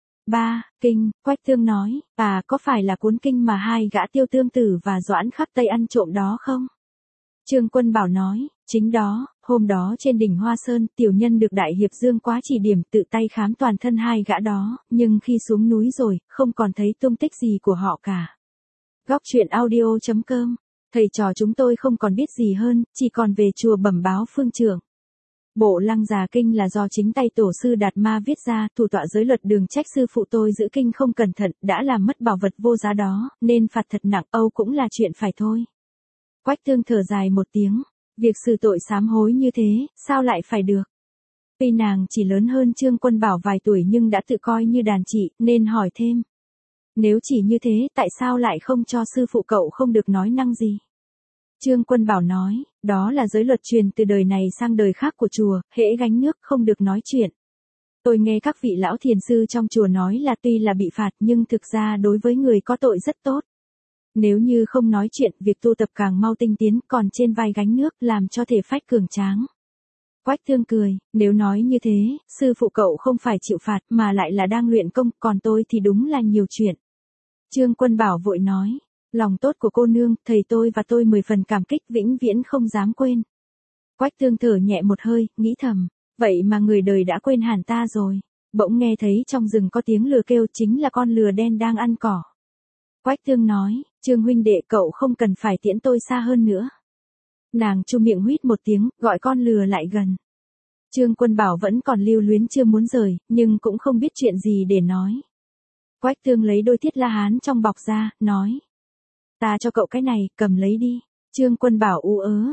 Kinh, Quách Tương nói, có phải là cuốn kinh mà 2 gã Tiêu Tương Tử và Doãn Khắc Tây ăn trộm đó không? Trương Quân Bảo nói, chính đó, hôm đó trên đỉnh Hoa Sơn, tiểu nhân được Đại Hiệp Dương Quá chỉ điểm tự tay khám toàn thân 2 gã đó, nhưng khi xuống núi rồi, không còn thấy tung tích gì của họ cả. Góc truyện audio.com, thầy trò chúng tôi không còn biết gì hơn, chỉ còn về chùa bẩm báo phương trưởng. Bộ Lăng Già Kinh là do chính tay tổ sư Đạt Ma viết ra, thủ tọa giới luật đường trách sư phụ tôi giữ kinh không cẩn thận, đã làm mất bảo vật vô giá đó, nên phạt thật nặng, âu cũng là chuyện phải thôi. Quách Tương thở dài một tiếng, việc xử tội sám hối như thế, sao lại phải được? Tuy nàng chỉ lớn hơn Trương Quân Bảo vài tuổi nhưng đã tự coi như đàn chị, nên hỏi thêm. Nếu chỉ như thế, tại sao lại không cho sư phụ cậu không được nói năng gì? Trương Quân Bảo nói, đó là giới luật truyền từ đời này sang đời khác của chùa, hễ gánh nước không được nói chuyện. Tôi nghe các vị lão thiền sư trong chùa nói là tuy là bị phạt nhưng thực ra đối với người có tội rất tốt. Nếu như không nói chuyện, việc tu tập càng mau tinh tiến, còn trên vai gánh nước làm cho thể phách cường tráng. Quách Tương cười, nếu nói như thế, sư phụ cậu không phải chịu phạt mà lại là đang luyện công, còn tôi thì đúng là nhiều chuyện. Trương Quân Bảo vội nói, lòng tốt của cô nương, thầy tôi và tôi 10 phần cảm kích vĩnh viễn không dám quên. Quách Tương thở nhẹ một hơi, nghĩ thầm, vậy mà người đời đã quên hẳn ta rồi. Bỗng nghe thấy trong rừng có tiếng lừa kêu, chính là con lừa đen đang ăn cỏ. Quách Tương nói, Trương huynh đệ cậu không cần phải tiễn tôi xa hơn nữa. Nàng chu miệng huýt một tiếng, gọi con lừa lại gần. Trương Quân Bảo vẫn còn lưu luyến chưa muốn rời, nhưng cũng không biết chuyện gì để nói. Quách Tương lấy đôi Thiết La Hán trong bọc ra, nói. Ta cho cậu cái này, cầm lấy đi. Trương Quân Bảo ú ớ,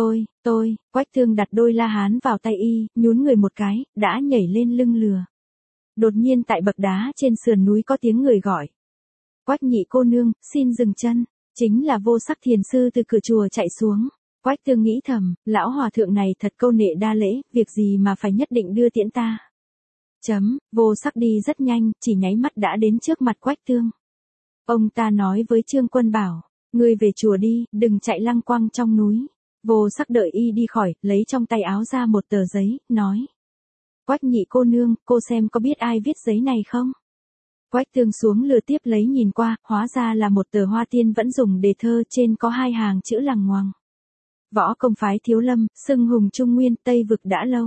Quách Tương đặt đôi La Hán vào tay y, nhún người một cái, đã nhảy lên lưng lừa. Đột nhiên tại bậc đá trên sườn núi có tiếng người gọi. Quách nhị cô nương, xin dừng chân. Chính là Vô Sắc thiền sư từ cửa chùa chạy xuống. Quách Tương nghĩ thầm, lão hòa thượng này thật câu nệ đa lễ, việc gì mà phải nhất định đưa tiễn ta. Vô Sắc đi rất nhanh, chỉ nháy mắt đã đến trước mặt Quách Tương. Ông ta nói với Trương Quân Bảo, ngươi về chùa đi, đừng chạy lăng quăng trong núi. Vô Sắc đợi y đi khỏi, lấy trong tay áo ra một tờ giấy, nói. Quách nhị cô nương, cô xem có biết ai viết giấy này không? Quách Tương xuống lừa tiếp lấy nhìn qua, hóa ra là một tờ Hoa Tiên vẫn dùng đề thơ, trên có 2 hàng chữ lằng ngoằng. Võ công phái Thiếu Lâm, xưng hùng Trung Nguyên, Tây vực đã lâu.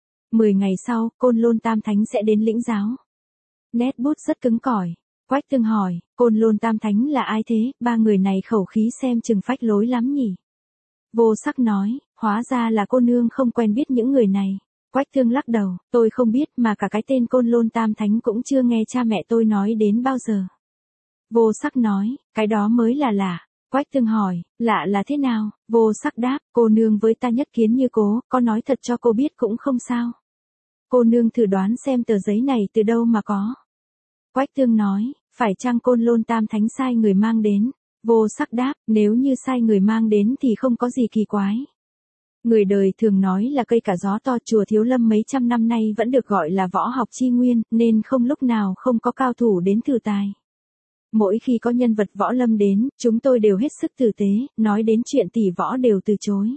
10 ngày sau, Côn Lôn Tam Thánh sẽ đến lĩnh giáo. Nét bút rất cứng cỏi. Quách Tương hỏi, Côn Lôn Tam Thánh là ai thế, 3 người này khẩu khí xem chừng phách lối lắm nhỉ? Vô Sắc nói, hóa ra là cô nương không quen biết những người này. Quách Tương lắc đầu, tôi không biết mà cả cái tên Côn Lôn Tam Thánh cũng chưa nghe cha mẹ tôi nói đến bao giờ. Vô Sắc nói, cái đó mới là lạ. Quách Tương hỏi, lạ là thế nào? Vô Sắc đáp, cô nương với ta nhất kiến như cố, có nói thật cho cô biết cũng không sao. Cô nương thử đoán xem tờ giấy này từ đâu mà có. Quách Tương nói, phải chăng Côn Lôn Tam Thánh sai người mang đến? Vô Sắc đáp, nếu như sai người mang đến thì không có gì kỳ quái. Người đời thường nói là cây cả gió to, chùa Thiếu Lâm mấy trăm năm nay vẫn được gọi là võ học chi nguyên, nên không lúc nào không có cao thủ đến thử tài. Mỗi khi có nhân vật võ lâm đến, chúng tôi đều hết sức tử tế, nói đến chuyện tỷ võ đều từ chối.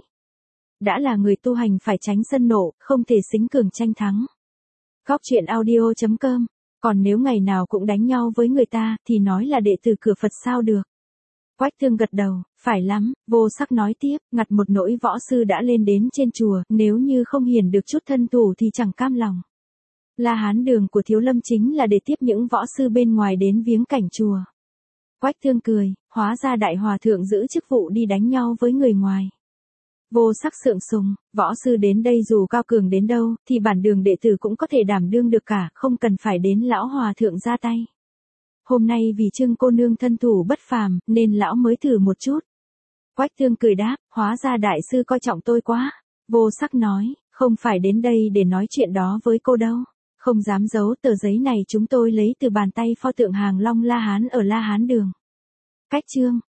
Đã là người tu hành phải tránh sân nộ, không thể xính cường tranh thắng. Góc truyện audio.com. Còn nếu ngày nào cũng đánh nhau với người ta, thì nói là đệ tử cửa Phật sao được. Quách Tương gật đầu, phải lắm. Vô Sắc nói tiếp, ngặt một nỗi võ sư đã lên đến trên chùa, nếu như không hiển được chút thân thủ thì chẳng cam lòng. La Hán đường của Thiếu Lâm chính là để tiếp những võ sư bên ngoài đến viếng cảnh chùa. Quách Tương cười, hóa ra đại hòa thượng giữ chức vụ đi đánh nhau với người ngoài. Vô Sắc sượng sùng, võ sư đến đây dù cao cường đến đâu, thì bản đường đệ tử cũng có thể đảm đương được cả, không cần phải đến lão hòa thượng ra tay. Hôm nay vì Trương cô nương thân thủ bất phàm, nên lão mới thử một chút. Quách Tương cười đáp, hóa ra đại sư coi trọng tôi quá. Vô Sắc nói, không phải đến đây để nói chuyện đó với cô đâu. Không dám giấu, tờ giấy này chúng tôi lấy từ bàn tay pho tượng hàng Long La Hán ở La Hán Đường. Cách chương